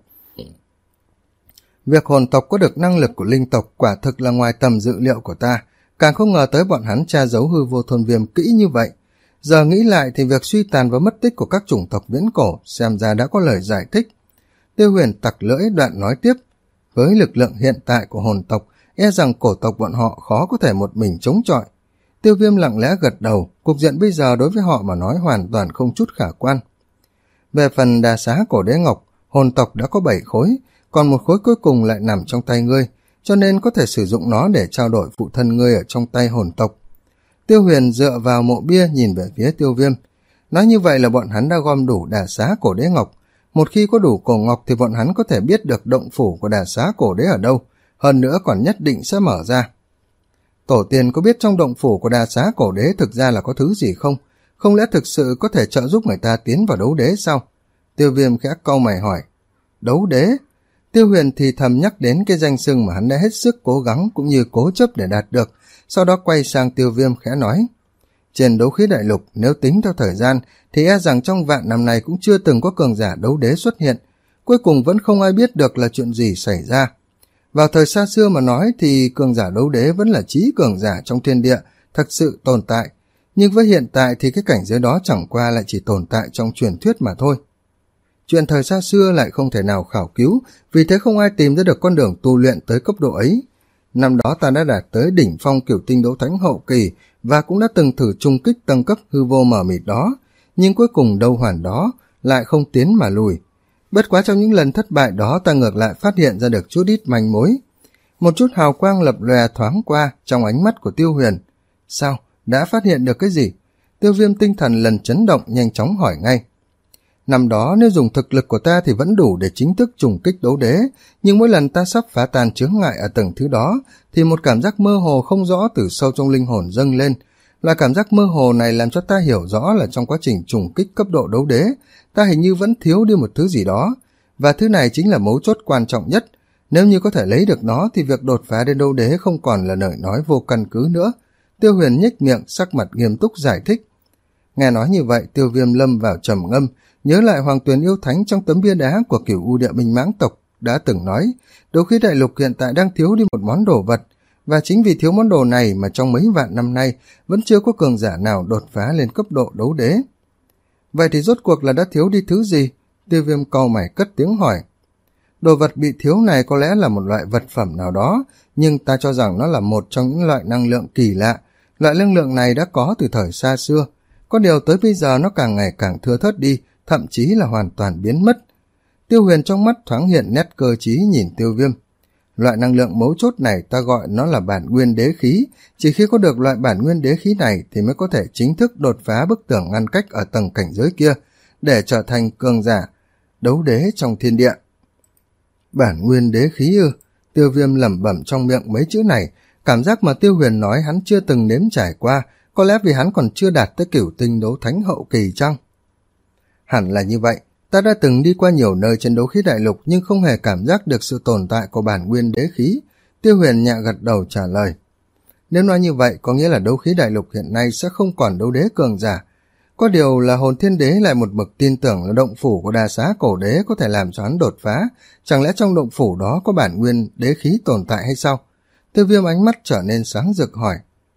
Việc hồn tộc có được năng lực của linh tộc quả thực là ngoài tầm dự liệu của ta, càng không ngờ tới bọn hắn tra giấu hư vô thôn viêm kỹ như vậy. Giờ nghĩ lại thì việc suy tàn và mất tích của các chủng tộc viễn cổ xem ra đã có lời giải thích. Tiêu Huyền tặc lưỡi đoạn nói tiếp. Với lực lượng hiện tại của hồn tộc, e rằng cổ tộc bọn họ khó có thể một mình chống chọi. Tiêu Viêm lặng lẽ gật đầu, cục diện bây giờ đối với họ mà nói hoàn toàn không chút khả quan. Về phần đà xá cổ đế ngọc, hồn tộc đã có bảy khối, còn một khối cuối cùng lại nằm trong tay ngươi, cho nên có thể sử dụng nó để trao đổi phụ thân ngươi ở trong tay hồn tộc. Tiêu Huyền dựa vào mộ bia nhìn về phía Tiêu Viêm. Nói như vậy là bọn hắn đã gom đủ đà xá cổ đế ngọc. Một khi có đủ cổ ngọc thì bọn hắn có thể biết được động phủ của đà xá cổ đế ở đâu, hơn nữa còn nhất định sẽ mở ra. Tổ tiên có biết trong động phủ của đà xá cổ đế thực ra là có thứ gì không? Không lẽ thực sự có thể trợ giúp người ta tiến vào đấu đế sao? Tiêu Viêm khẽ cau mày hỏi. Đấu đế? Tiêu Huyền thì thầm nhắc đến cái danh xưng mà hắn đã hết sức cố gắng cũng như cố chấp để đạt được, sau đó quay sang Tiêu Viêm khẽ nói. Trên đấu khí đại lục, nếu tính theo thời gian, thì e rằng trong vạn năm này cũng chưa từng có cường giả đấu đế xuất hiện, cuối cùng vẫn không ai biết được là chuyện gì xảy ra. Vào thời xa xưa mà nói thì cường giả đấu đế vẫn là chí cường giả trong thiên địa, thật sự tồn tại, nhưng với hiện tại thì cái cảnh giới đó chẳng qua lại chỉ tồn tại trong truyền thuyết mà thôi. Chuyện thời xa xưa lại không thể nào khảo cứu, vì thế không ai tìm ra được con đường tu luyện tới cấp độ ấy. Năm đó ta đã đạt tới đỉnh phong cửu tinh đấu thánh hậu kỳ và cũng đã từng thử chung kích tăng cấp hư vô mờ mịt đó, nhưng cuối cùng đâu hoàn đó lại không tiến mà lùi. Bất quá trong những lần thất bại đó ta ngược lại phát hiện ra được chút ít manh mối. Một chút hào quang lập lòe thoáng qua trong ánh mắt của Tiêu Huyền. Sao? Đã phát hiện được cái gì? Tiêu Viêm tinh thần lần chấn động nhanh chóng hỏi ngay. Năm đó nếu dùng thực lực của ta thì vẫn đủ để chính thức trùng kích đấu đế, nhưng mỗi lần ta sắp phá tan chướng ngại ở tầng thứ đó thì một cảm giác mơ hồ không rõ từ sâu trong linh hồn dâng lên. Là cảm giác mơ hồ này làm cho ta hiểu rõ là trong quá trình trùng kích cấp độ đấu đế, ta hình như vẫn thiếu đi một thứ gì đó, và thứ này chính là mấu chốt quan trọng nhất. Nếu như có thể lấy được nó thì việc đột phá đến đấu đế không còn là lời nói vô căn cứ nữa. Tiêu Huyền nhếch miệng, sắc mặt nghiêm túc giải thích. Nghe nói như vậy, Tiêu Viêm lâm vào trầm ngâm, nhớ lại Hoàng Tuyền yêu thánh trong tấm bia đá của Cửu U Địa Minh Mãng tộc đã từng nói, đấu khí đại lục hiện tại đang thiếu đi một món đồ vật, và chính vì thiếu món đồ này mà trong mấy vạn năm nay vẫn chưa có cường giả nào đột phá lên cấp độ đấu đế. Vậy thì rốt cuộc là đã thiếu đi thứ gì? Tiêu Viêm cau mày cất tiếng hỏi. Đồ vật bị thiếu này có lẽ là một loại vật phẩm nào đó, nhưng ta cho rằng nó là một trong những loại năng lượng kỳ lạ. Loại năng lượng này đã có từ thời xa xưa. Có điều tới bây giờ nó càng ngày càng thưa thớt đi, thậm chí là hoàn toàn biến mất. Tiêu Huyền trong mắt thoáng hiện nét cơ trí nhìn Tiêu Viêm. Loại năng lượng mấu chốt này ta gọi nó là bản nguyên đế khí. Chỉ khi có được loại bản nguyên đế khí này thì mới có thể chính thức đột phá bức tường ngăn cách ở tầng cảnh giới kia, để trở thành cường giả đấu đế trong thiên địa. Bản nguyên đế khí ư? Tiêu Viêm lẩm bẩm trong miệng mấy chữ này, cảm giác mà Tiêu Huyền nói hắn chưa từng nếm trải qua, có lẽ vì hắn còn chưa đạt tới cửu tinh đấu thánh hậu kỳ chăng? Hẳn là như vậy, ta đã từng đi qua nhiều nơi trên đấu khí đại lục nhưng không hề cảm giác được sự tồn tại của bản nguyên đế khí. Tiêu Huyền nhẹ gật đầu trả lời. Nếu nói như vậy có nghĩa là đấu khí đại lục hiện nay sẽ không còn đấu đế cường giả. Có điều là Hồn Thiên Đế lại một mực tin tưởng là động phủ của Đa Xá Cổ Đế có thể làm cho hắn đột phá, chẳng lẽ trong động phủ đó có bản nguyên đế khí tồn tại hay sao? Tiêu Viêm ánh mắt trở nên sáng rực hỏi.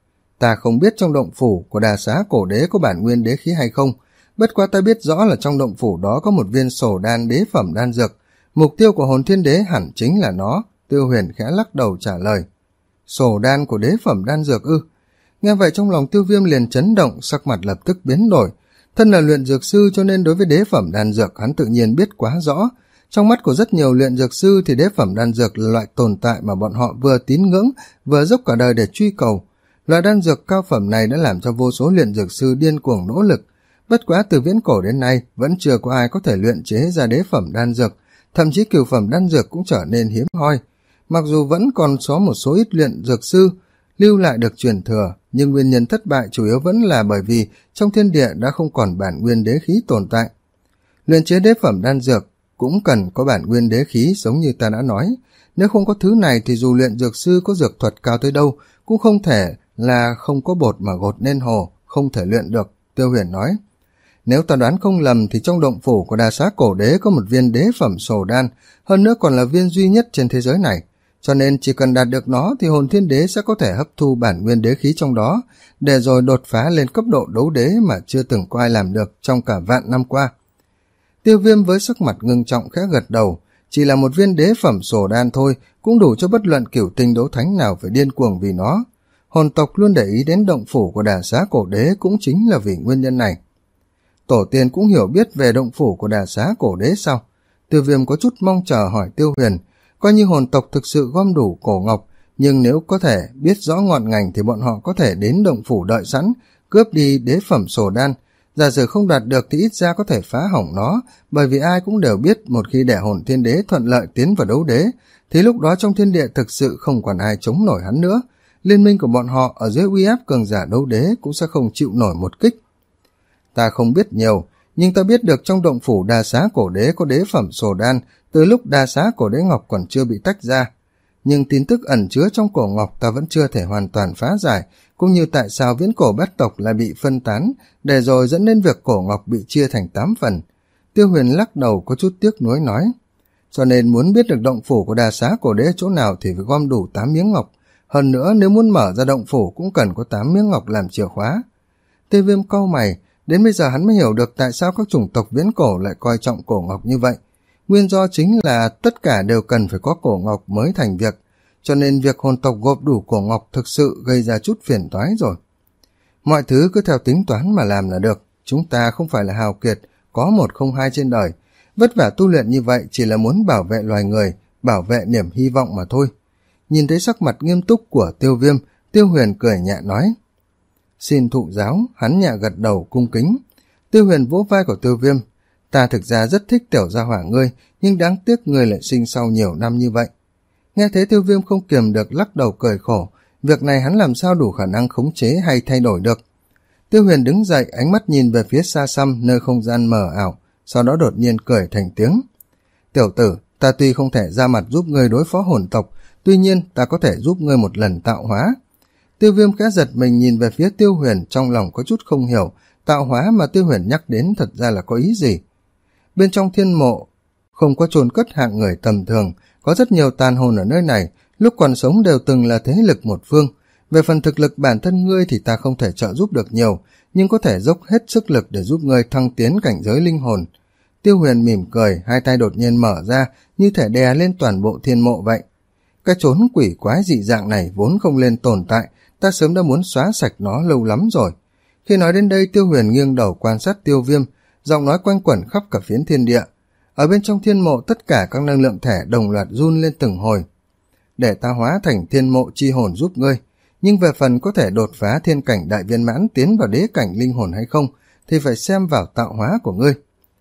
Ta không biết trong động phủ của Đa Xá Cổ Đế có bản nguyên đế khí hay không, bất quá ta biết rõ là trong động phủ đó có một viên sổ đan đế phẩm đan dược, mục tiêu của Hồn Thiên Đế hẳn chính là nó. Tiêu Huyền khẽ lắc đầu trả lời. Sổ đan của đế phẩm đan dược ư? Nghe vậy trong lòng Tiêu Viêm liền chấn động, sắc mặt lập tức biến đổi. Thân là luyện dược sư cho nên đối với đế phẩm đan dược hắn tự nhiên biết quá rõ. Trong mắt của rất nhiều luyện dược sư thì đế phẩm đan dược là loại tồn tại mà bọn họ vừa tín ngưỡng, vừa dốc cả đời để truy cầu. Loại đan dược cao phẩm này đã làm cho vô số luyện dược sư điên cuồng nỗ lực. Bất quá từ viễn cổ đến nay vẫn chưa có ai có thể luyện chế ra đế phẩm đan dược, thậm chí cửu phẩm đan dược cũng trở nên hiếm hoi. Mặc dù vẫn còn có một số ít luyện dược sư lưu lại được truyền thừa, nhưng nguyên nhân thất bại chủ yếu vẫn là bởi vì trong thiên địa đã không còn bản nguyên đế khí tồn tại. Luyện chế đế phẩm đan dược cũng cần có bản nguyên đế khí giống như ta đã nói. Nếu không có thứ này thì dù luyện dược sư có dược thuật cao tới đâu cũng không thể là không có bột mà gột nên hồ, không thể luyện được. Tiêu Huyền nói. Nếu ta đoán không lầm thì trong động phủ của Đa Xá Cổ Đế có một viên đế phẩm sổ đan, hơn nữa còn là viên duy nhất trên thế giới này. Cho nên chỉ cần đạt được nó thì Hồn Thiên Đế sẽ có thể hấp thu bản nguyên đế khí trong đó, để rồi đột phá lên cấp độ đấu đế mà chưa từng có ai làm được trong cả vạn năm qua. Tiêu Viêm với sắc mặt ngưng trọng khẽ gật đầu, chỉ là một viên đế phẩm sổ đan thôi cũng đủ cho bất luận cửu tinh đấu thánh nào phải điên cuồng vì nó. Hồn tộc luôn để ý đến động phủ của Đa Xá Cổ Đế cũng chính là vì nguyên nhân này. Tổ tiên cũng hiểu biết về động phủ của Đa Xá Cổ Đế sao? Tiêu Viêm có chút mong chờ hỏi Tiêu Huyền. Coi như hồn tộc thực sự gom đủ cổ ngọc, nhưng nếu có thể biết rõ ngọn ngành thì bọn họ có thể đến động phủ đợi sẵn, cướp đi đế phẩm sổ đan. Giả sử không đạt được thì ít ra có thể phá hỏng nó, bởi vì ai cũng đều biết một khi để Hồn Thiên Đế thuận lợi tiến vào đấu đế, thì lúc đó trong thiên địa thực sự không còn ai chống nổi hắn nữa. Liên minh của bọn họ ở dưới uy áp cường giả đấu đế cũng sẽ không chịu nổi một kích. Ta không biết nhiều, nhưng ta biết được trong động phủ Đa Xá Cổ Đế có đế phẩm sổ đan từ lúc Đa Xá Cổ Đế Ngọc còn chưa bị tách ra. Nhưng tin tức ẩn chứa trong cổ ngọc ta vẫn chưa thể hoàn toàn phá giải, cũng như tại sao viễn cổ bát tộc lại bị phân tán, để rồi dẫn đến việc cổ ngọc bị chia thành tám phần. Tiêu Huyền lắc đầu có chút tiếc nuối nói. Cho nên muốn biết được động phủ của Đa Xá Cổ Đế chỗ nào thì phải gom đủ tám miếng ngọc. Hơn nữa nếu muốn mở ra động phủ cũng cần có tám miếng ngọc làm chìa khóa. Tiêu Viêm cau mày, đến bây giờ hắn mới hiểu được tại sao các chủng tộc viễn cổ lại coi trọng cổ ngọc như vậy. Nguyên do chính là tất cả đều cần phải có cổ ngọc mới thành việc, cho nên việc hồn tộc gộp đủ cổ ngọc thực sự gây ra chút phiền toái rồi. Mọi thứ cứ theo tính toán mà làm là được, chúng ta không phải là hào kiệt, có một không hai trên đời. Vất vả tu luyện như vậy chỉ là muốn bảo vệ loài người, bảo vệ niềm hy vọng mà thôi. Nhìn thấy sắc mặt nghiêm túc của Tiêu Viêm, Tiêu Huyền cười nhẹ nói. Xin thụ giáo, hắn nhẹ gật đầu cung kính. Tiêu Huyền vỗ vai của Tiêu Viêm. Ta thực ra rất thích tiểu gia hỏa ngươi, nhưng đáng tiếc ngươi lại sinh sau nhiều năm như vậy. Nghe thế Tiêu Viêm không kiềm được lắc đầu cười khổ, việc này hắn làm sao đủ khả năng khống chế hay thay đổi được. Tiêu Huyền đứng dậy, ánh mắt nhìn về phía xa xăm nơi không gian mờ ảo, sau đó đột nhiên cười thành tiếng. Tiểu tử, ta tuy không thể ra mặt giúp ngươi đối phó hồn tộc, tuy nhiên ta có thể giúp ngươi một lần tạo hóa. Tiêu Viêm khẽ giật mình nhìn về phía Tiêu Huyền, trong lòng có chút không hiểu, tạo hóa mà Tiêu Huyền nhắc đến thật ra là có ý gì. Bên trong thiên mộ không có chôn cất hạng người tầm thường, có rất nhiều tàn hồn ở nơi này, lúc còn sống đều từng là thế lực một phương. Về phần thực lực bản thân ngươi thì ta không thể trợ giúp được nhiều, nhưng có thể dốc hết sức lực để giúp ngươi thăng tiến cảnh giới linh hồn. Tiêu Huyền mỉm cười, hai tay đột nhiên mở ra, như thể đè lên toàn bộ thiên mộ vậy. Cái chốn quỷ quái dị dạng này vốn không nên tồn tại, ta sớm đã muốn xóa sạch nó lâu lắm rồi. Khi nói đến đây, Tiêu Huyền nghiêng đầu quan sát Tiêu Viêm, giọng nói quanh quẩn khắp cả phiến thiên địa. Ở bên trong thiên mộ, tất cả các năng lượng thể đồng loạt run lên từng hồi. Để ta hóa thành thiên mộ chi hồn giúp ngươi, nhưng về phần có thể đột phá thiên cảnh đại viên mãn tiến vào đế cảnh linh hồn hay không, thì phải xem vào tạo hóa của ngươi.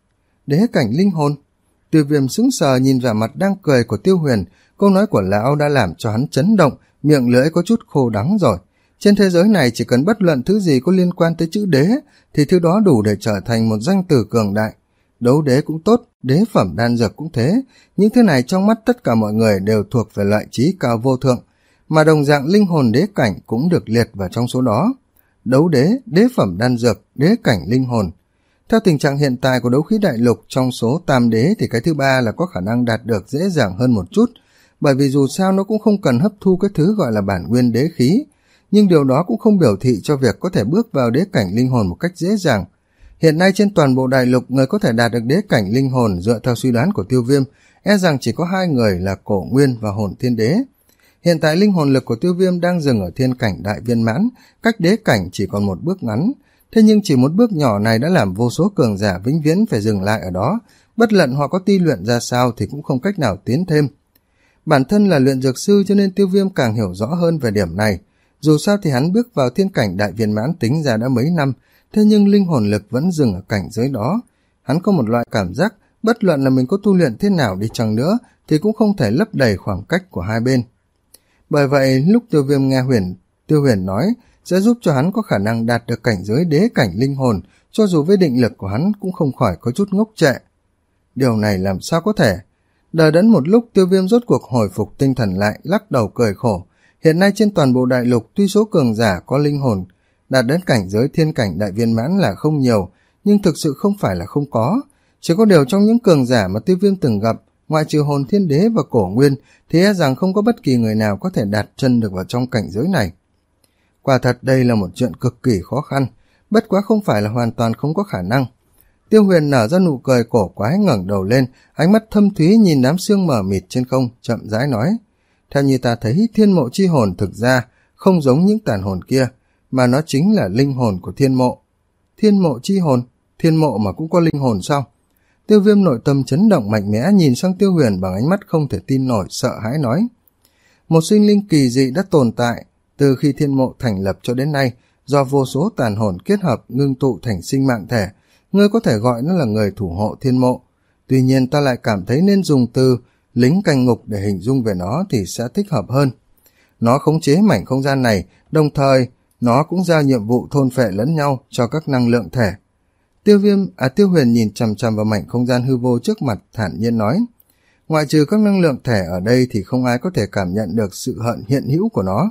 Đế cảnh linh hồn? Tiêu Viêm sững sờ nhìn vào mặt đang cười của Tiêu Huyền, câu nói của lão đã làm cho hắn chấn động, miệng lưỡi có chút khô đắng rồi. Trên thế giới này chỉ cần bất luận thứ gì có liên quan tới chữ đế, thì thứ đó đủ để trở thành một danh từ cường đại. Đấu đế cũng tốt, đế phẩm đan dược cũng thế, những thứ này trong mắt tất cả mọi người đều thuộc về loại trí cao vô thượng, mà đồng dạng linh hồn đế cảnh cũng được liệt vào trong số đó. Đấu đế, đế phẩm đan dược, đế cảnh linh hồn. Theo tình trạng hiện tại của đấu khí đại lục, trong số tam đế thì cái thứ ba là có khả năng đạt được dễ dàng hơn một chút, bởi vì dù sao nó cũng không cần hấp thu cái thứ gọi là bản nguyên đế khí, nhưng điều đó cũng không biểu thị cho việc có thể bước vào đế cảnh linh hồn một cách dễ dàng. Hiện nay trên toàn bộ đại lục, người có thể đạt được đế cảnh linh hồn dựa theo suy đoán của Tiêu Viêm, e rằng chỉ có hai người là Cổ Nguyên và Hồn Thiên Đế. Hiện tại linh hồn lực của Tiêu Viêm đang dừng ở thiên cảnh đại viên mãn, cách đế cảnh chỉ còn một bước ngắn. Thế nhưng chỉ một bước nhỏ này đã làm vô số cường giả vĩnh viễn phải dừng lại ở đó, bất luận họ có ti luyện ra sao thì cũng không cách nào tiến thêm. Bản thân là luyện dược sư cho nên Tiêu Viêm càng hiểu rõ hơn về điểm này. Dù sao thì hắn bước vào thiên cảnh đại viên mãn tính ra đã mấy năm, thế nhưng linh hồn lực vẫn dừng ở cảnh giới đó. Hắn có một loại cảm giác, bất luận là mình có tu luyện thế nào đi chăng nữa, thì cũng không thể lấp đầy khoảng cách của hai bên. Bởi vậy, lúc Tiêu Viêm nghe huyền, Tiêu Huyền nói, sẽ giúp cho hắn có khả năng đạt được cảnh giới đế cảnh linh hồn, cho dù với định lực của hắn cũng không khỏi có chút ngốc trệ. Điều này làm sao có thể? Đợi đến một lúc, Tiêu Viêm rốt cuộc hồi phục tinh thần lại, lắc đầu cười khổ. Hiện nay trên toàn bộ đại lục, tuy số cường giả có linh hồn đạt đến cảnh giới thiên cảnh đại viên mãn là không nhiều, nhưng thực sự không phải là không có. Chỉ có điều trong những cường giả mà Tiêu Viêm từng gặp, ngoại trừ Hồn Thiên Đế và Cổ Nguyên, thì e rằng không có bất kỳ người nào có thể đặt chân được vào trong cảnh giới này. Quả thật đây là một chuyện cực kỳ khó khăn, bất quá không phải là hoàn toàn không có khả năng. Tiêu Huyền nở ra nụ cười cổ quái, ngẩng đầu lên, ánh mắt thâm thúy nhìn đám sương mờ mịt trên không, chậm rãi nói. Theo như ta thấy, thiên mộ chi hồn thực ra không giống những tàn hồn kia, mà nó chính là linh hồn của thiên mộ. Thiên mộ chi hồn? Thiên mộ mà cũng có linh hồn sao? Tiêu Viêm nội tâm chấn động mạnh mẽ, nhìn sang Tiêu Huyền bằng ánh mắt không thể tin nổi, sợ hãi nói. Một sinh linh kỳ dị đã tồn tại từ khi thiên mộ thành lập cho đến nay, do vô số tàn hồn kết hợp ngưng tụ thành sinh mạng thể. Ngươi có thể gọi nó là người thủ hộ thiên mộ. Tuy nhiên ta lại cảm thấy nên dùng từ lính canh ngục để hình dung về nó thì sẽ thích hợp hơn. Nó khống chế mảnh không gian này, đồng thời nó cũng giao nhiệm vụ thôn phệ lẫn nhau cho các năng lượng thể. Tiêu Viêm, à Tiêu Huyền nhìn chằm chằm vào mảnh không gian hư vô trước mặt, thản nhiên nói. Ngoại trừ các năng lượng thể ở đây thì không ai có thể cảm nhận được sự hận hiện hữu của nó.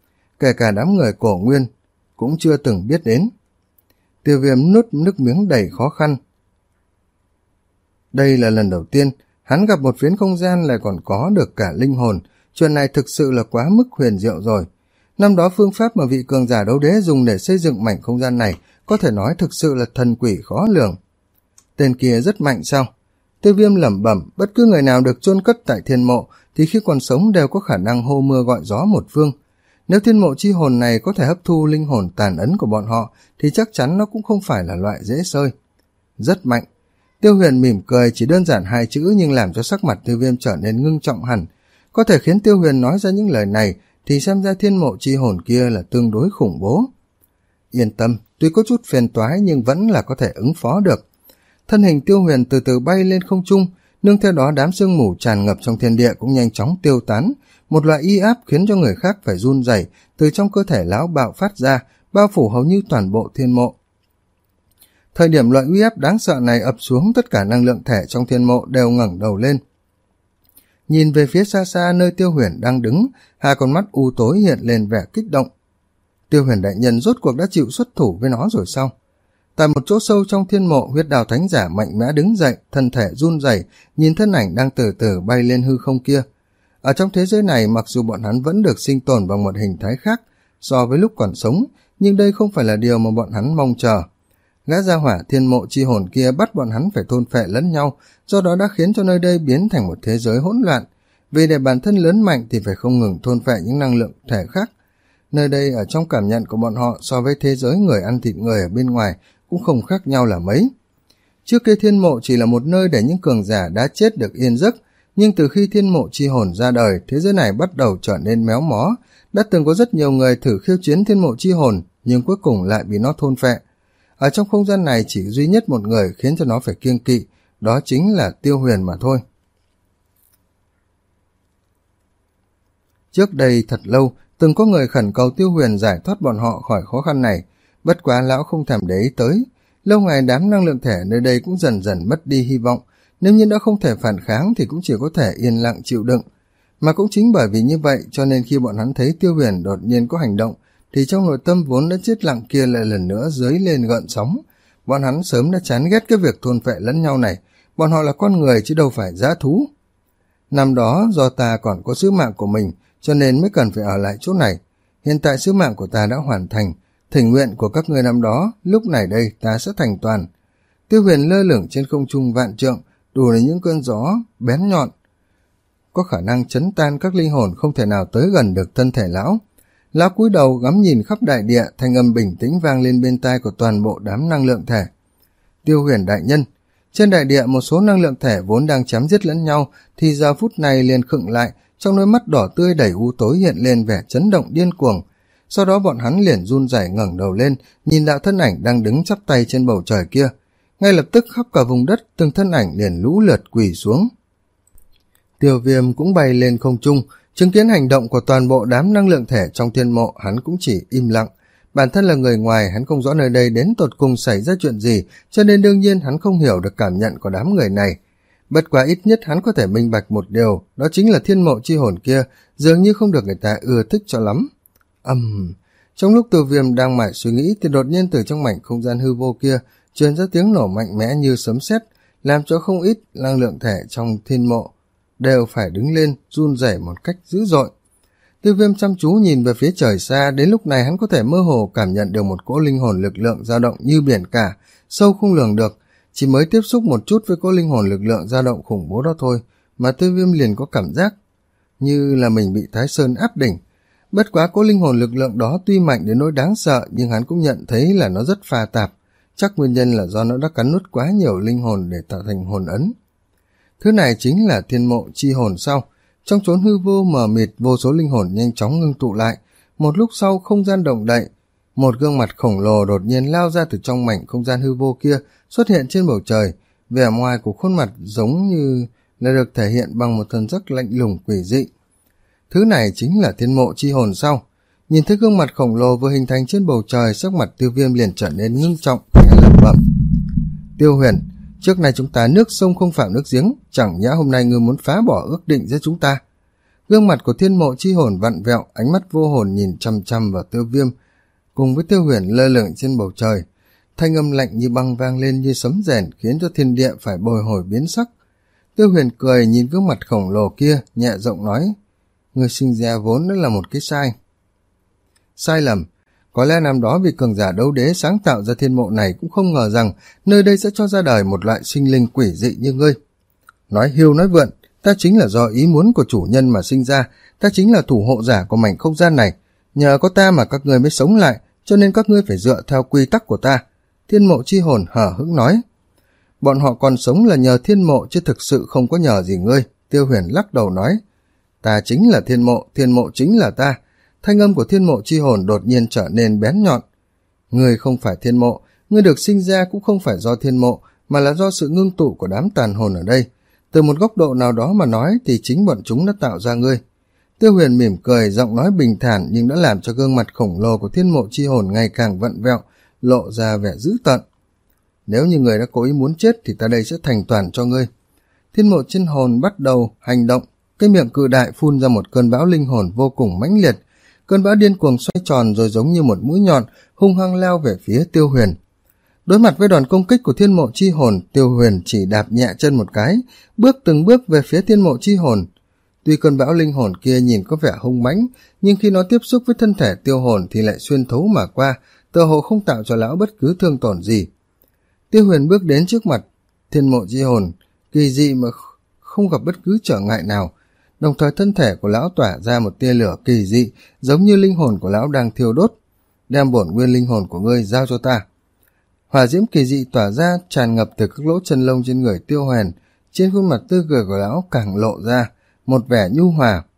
Kể cả đám người Cổ Nguyên cũng chưa từng biết đến. Tiêu Viêm nuốt nước miếng đầy khó khăn. Đây là lần đầu tiên hắn gặp một phiến không gian lại còn có được cả linh hồn. Chuyện này thực sự là quá mức huyền diệu rồi. Năm đó phương pháp mà vị cường giả đấu đế dùng để xây dựng mảnh không gian này có thể nói thực sự là thần quỷ khó lường. Tên kia rất mạnh sao? Tiêu Viêm lẩm bẩm, bất cứ người nào được chôn cất tại thiên mộ thì khi còn sống đều có khả năng hô mưa gọi gió một phương. Nếu thiên mộ chi hồn này có thể hấp thu linh hồn tàn ấn của bọn họ thì chắc chắn nó cũng không phải là loại dễ xơi. Rất mạnh. Tiêu Huyền mỉm cười, chỉ đơn giản hai chữ nhưng làm cho sắc mặt Tiêu Viêm trở nên ngưng trọng hẳn. Có thể khiến Tiêu Huyền nói ra những lời này thì xem ra thiên mộ chi hồn kia là tương đối khủng bố. Yên tâm, tuy có chút phiền toái nhưng vẫn là có thể ứng phó được. Thân hình Tiêu Huyền từ từ bay lên không trung, nương theo đó đám sương mù tràn ngập trong thiên địa cũng nhanh chóng tiêu tán. Một loại y áp khiến cho người khác phải run rẩy từ trong cơ thể lão bạo phát ra, bao phủ hầu như toàn bộ thiên mộ. Thời điểm loại uy áp đáng sợ này ập xuống, tất cả năng lượng thể trong thiên mộ đều ngẩng đầu lên. Nhìn về phía xa xa nơi Tiêu Huyền đang đứng, hai con mắt u tối hiện lên vẻ kích động. Tiêu Huyền đại nhân rốt cuộc đã chịu xuất thủ với nó rồi sao? Tại một chỗ sâu trong thiên mộ, huyết đào thánh giả mạnh mẽ đứng dậy, thân thể run rẩy, nhìn thân ảnh đang từ từ bay lên hư không kia. Ở trong thế giới này, mặc dù bọn hắn vẫn được sinh tồn bằng một hình thái khác so với lúc còn sống, nhưng đây không phải là điều mà bọn hắn mong chờ. Gã gia hỏa thiên mộ chi hồn kia bắt bọn hắn phải thôn phệ lẫn nhau, do đó đã khiến cho nơi đây biến thành một thế giới hỗn loạn. Vì để bản thân lớn mạnh thì phải không ngừng thôn phệ những năng lượng thể khác. Nơi đây ở trong cảm nhận của bọn họ so với thế giới người ăn thịt người ở bên ngoài cũng không khác nhau là mấy. Trước kia thiên mộ chỉ là một nơi để những cường giả đã chết được yên giấc, nhưng từ khi thiên mộ chi hồn ra đời, thế giới này bắt đầu trở nên méo mó. Đã từng có rất nhiều người thử khiêu chiến thiên mộ chi hồn, nhưng cuối cùng lại bị nó thôn phệ. Ở trong không gian này chỉ duy nhất một người khiến cho nó phải kiêng kỵ, đó chính là Tiêu Huyền mà thôi. Trước đây thật lâu, từng có người khẩn cầu Tiêu Huyền giải thoát bọn họ khỏi khó khăn này, bất quá lão không thèm để ý tới. Lâu ngày đám năng lượng thể nơi đây cũng dần dần mất đi hy vọng, nếu như đã không thể phản kháng thì cũng chỉ có thể yên lặng chịu đựng. Mà cũng chính bởi vì như vậy cho nên khi bọn hắn thấy Tiêu Huyền đột nhiên có hành động, thì trong nội tâm vốn đã chết lặng kia lại lần nữa dấy lên gợn sóng. Bọn hắn sớm đã chán ghét cái việc thôn phệ lẫn nhau này, bọn họ là con người chứ đâu phải dã thú. Năm đó do ta còn có sứ mạng của mình, cho nên mới cần phải ở lại chỗ này. Hiện tại sứ mạng của ta đã hoàn thành, thỉnh nguyện của các ngươi năm đó, lúc này đây ta sẽ thành toàn. Tiêu Huyền lơ lửng trên không trung vạn trượng, đủ để những cơn gió bén nhọn có khả năng chấn tan các linh hồn không thể nào tới gần được thân thể lão. Lão cúi đầu ngắm nhìn khắp đại địa, thanh âm bình tĩnh vang lên bên tai của toàn bộ đám năng lượng thể. Tiêu Huyền đại nhân. Trên đại địa một số năng lượng thể vốn đang chém giết lẫn nhau thì giờ phút này liền khựng lại, trong đôi mắt đỏ tươi đầy u tối hiện lên vẻ chấn động điên cuồng. Sau đó bọn hắn liền run rẩy ngẩng đầu lên, nhìn đạo thân ảnh đang đứng chắp tay trên bầu trời kia. Ngay lập tức khắp cả vùng đất từng thân ảnh liền lũ lượt quỳ xuống. Tiêu Viêm cũng bay lên không trung, chứng kiến hành động của toàn bộ đám năng lượng thể trong thiên mộ, hắn cũng chỉ im lặng. Bản thân là người ngoài, hắn không rõ nơi đây đến tột cùng xảy ra chuyện gì, cho nên đương nhiên hắn không hiểu được cảm nhận của đám người này. Bất quá ít nhất hắn có thể minh bạch một điều, đó chính là thiên mộ chi hồn kia dường như không được người ta ưa thích cho lắm. Ầm, um, trong lúc Tiêu Viêm đang mải suy nghĩ thì đột nhiên từ trong mảnh không gian hư vô kia truyền ra tiếng nổ mạnh mẽ như sấm sét, làm cho không ít năng lượng thể trong thiên mộ đều phải đứng lên run rẩy một cách dữ dội. Tiêu Viêm chăm chú nhìn về phía trời xa, đến lúc này hắn có thể mơ hồ cảm nhận được một cỗ linh hồn lực lượng dao động như biển cả, sâu không lường được. Chỉ mới tiếp xúc một chút với cỗ linh hồn lực lượng dao động khủng bố đó thôi mà Tiêu Viêm liền có cảm giác như là mình bị Thái Sơn áp đỉnh. Bất quá cỗ linh hồn lực lượng đó tuy mạnh đến nỗi đáng sợ, nhưng hắn cũng nhận thấy là nó rất pha tạp, chắc nguyên nhân là do nó đã cắn nuốt quá nhiều linh hồn để tạo thành hồn ấn. Thứ này chính là thiên mộ chi hồn sau. Trong chốn hư vô mờ mịt, vô số linh hồn nhanh chóng ngưng tụ lại. Một lúc sau không gian động đậy, một gương mặt khổng lồ đột nhiên lao ra từ trong mảnh không gian hư vô kia, xuất hiện trên bầu trời. Vẻ ngoài của khuôn mặt giống như là được thể hiện bằng một thần sắc lạnh lùng quỷ dị. Thứ này chính là thiên mộ chi hồn sau. Nhìn thấy gương mặt khổng lồ vừa hình thành trên bầu trời, sắc mặt Tiêu Viêm liền trở nên ngưng trọng, khẽ lẩm bẩm. Tiêu Huyền, trước nay chúng ta nước sông không phạm nước giếng, chẳng nhẽ hôm nay ngươi muốn phá bỏ ước định giữa chúng ta. Gương mặt của thiên mộ chi hồn vặn vẹo, ánh mắt vô hồn nhìn chăm chăm vào Tiêu Viêm, cùng với Tiêu Huyền lơ lửng trên bầu trời. Thanh âm lạnh như băng vang lên như sấm rền, khiến cho thiên địa phải bồi hồi biến sắc. Tiêu Huyền cười nhìn gương mặt khổng lồ kia, nhẹ giọng nói, ngươi sinh ra vốn đã là một cái sai. Sai lầm. Có lẽ năm đó vì cường giả đấu đế sáng tạo ra thiên mộ này cũng không ngờ rằng nơi đây sẽ cho ra đời một loại sinh linh quỷ dị như ngươi. Nói hiu nói vượn, ta chính là do ý muốn của chủ nhân mà sinh ra, ta chính là thủ hộ giả của mảnh không gian này. Nhờ có ta mà các ngươi mới sống lại, cho nên các ngươi phải dựa theo quy tắc của ta. Thiên mộ chi hồn hở hững nói. Bọn họ còn sống là nhờ thiên mộ chứ thực sự không có nhờ gì ngươi. Tiêu Huyền lắc đầu nói. Ta chính là thiên mộ, thiên mộ chính là ta. Thanh âm của thiên mộ chi hồn đột nhiên trở nên bén nhọn. Ngươi không phải thiên mộ, ngươi được sinh ra cũng không phải do thiên mộ, mà là do sự ngưng tụ của đám tàn hồn ở đây. Từ một góc độ nào đó mà nói thì chính bọn chúng đã tạo ra ngươi. Tiêu Huyền mỉm cười, giọng nói bình thản nhưng đã làm cho gương mặt khổng lồ của thiên mộ chi hồn ngày càng vặn vẹo, lộ ra vẻ dữ tợn. Nếu như người đã cố ý muốn chết thì ta đây sẽ thành toàn cho ngươi. Thiên mộ chân hồn bắt đầu hành động, cái miệng cự đại phun ra một cơn bão linh hồn vô cùng mãnh liệt. Cơn bão điên cuồng xoay tròn rồi giống như một mũi nhọn hung hăng lao về phía Tiêu Huyền. Đối mặt với đòn công kích của thiên mộ chi hồn, Tiêu Huyền chỉ đạp nhẹ chân một cái, bước từng bước về phía thiên mộ chi hồn. Tuy cơn bão linh hồn kia nhìn có vẻ hung mãnh, nhưng khi nó tiếp xúc với thân thể tiêu hồn thì lại xuyên thấu mà qua, tựa hồ không tạo cho lão bất cứ thương tổn gì. Tiêu Huyền bước đến trước mặt Thiên Mộ Chi Hồn, kỳ dị mà không gặp bất cứ trở ngại nào, đồng thời thân thể của lão tỏa ra một tia lửa kỳ dị, giống như linh hồn của lão đang thiêu đốt. Đem bổn nguyên linh hồn của ngươi giao cho ta. Hỏa diễm kỳ dị tỏa ra, tràn ngập từ các lỗ chân lông trên người Tiêu Huyền. Trên khuôn mặt tươi cười của lão càng lộ ra một vẻ nhu hòa.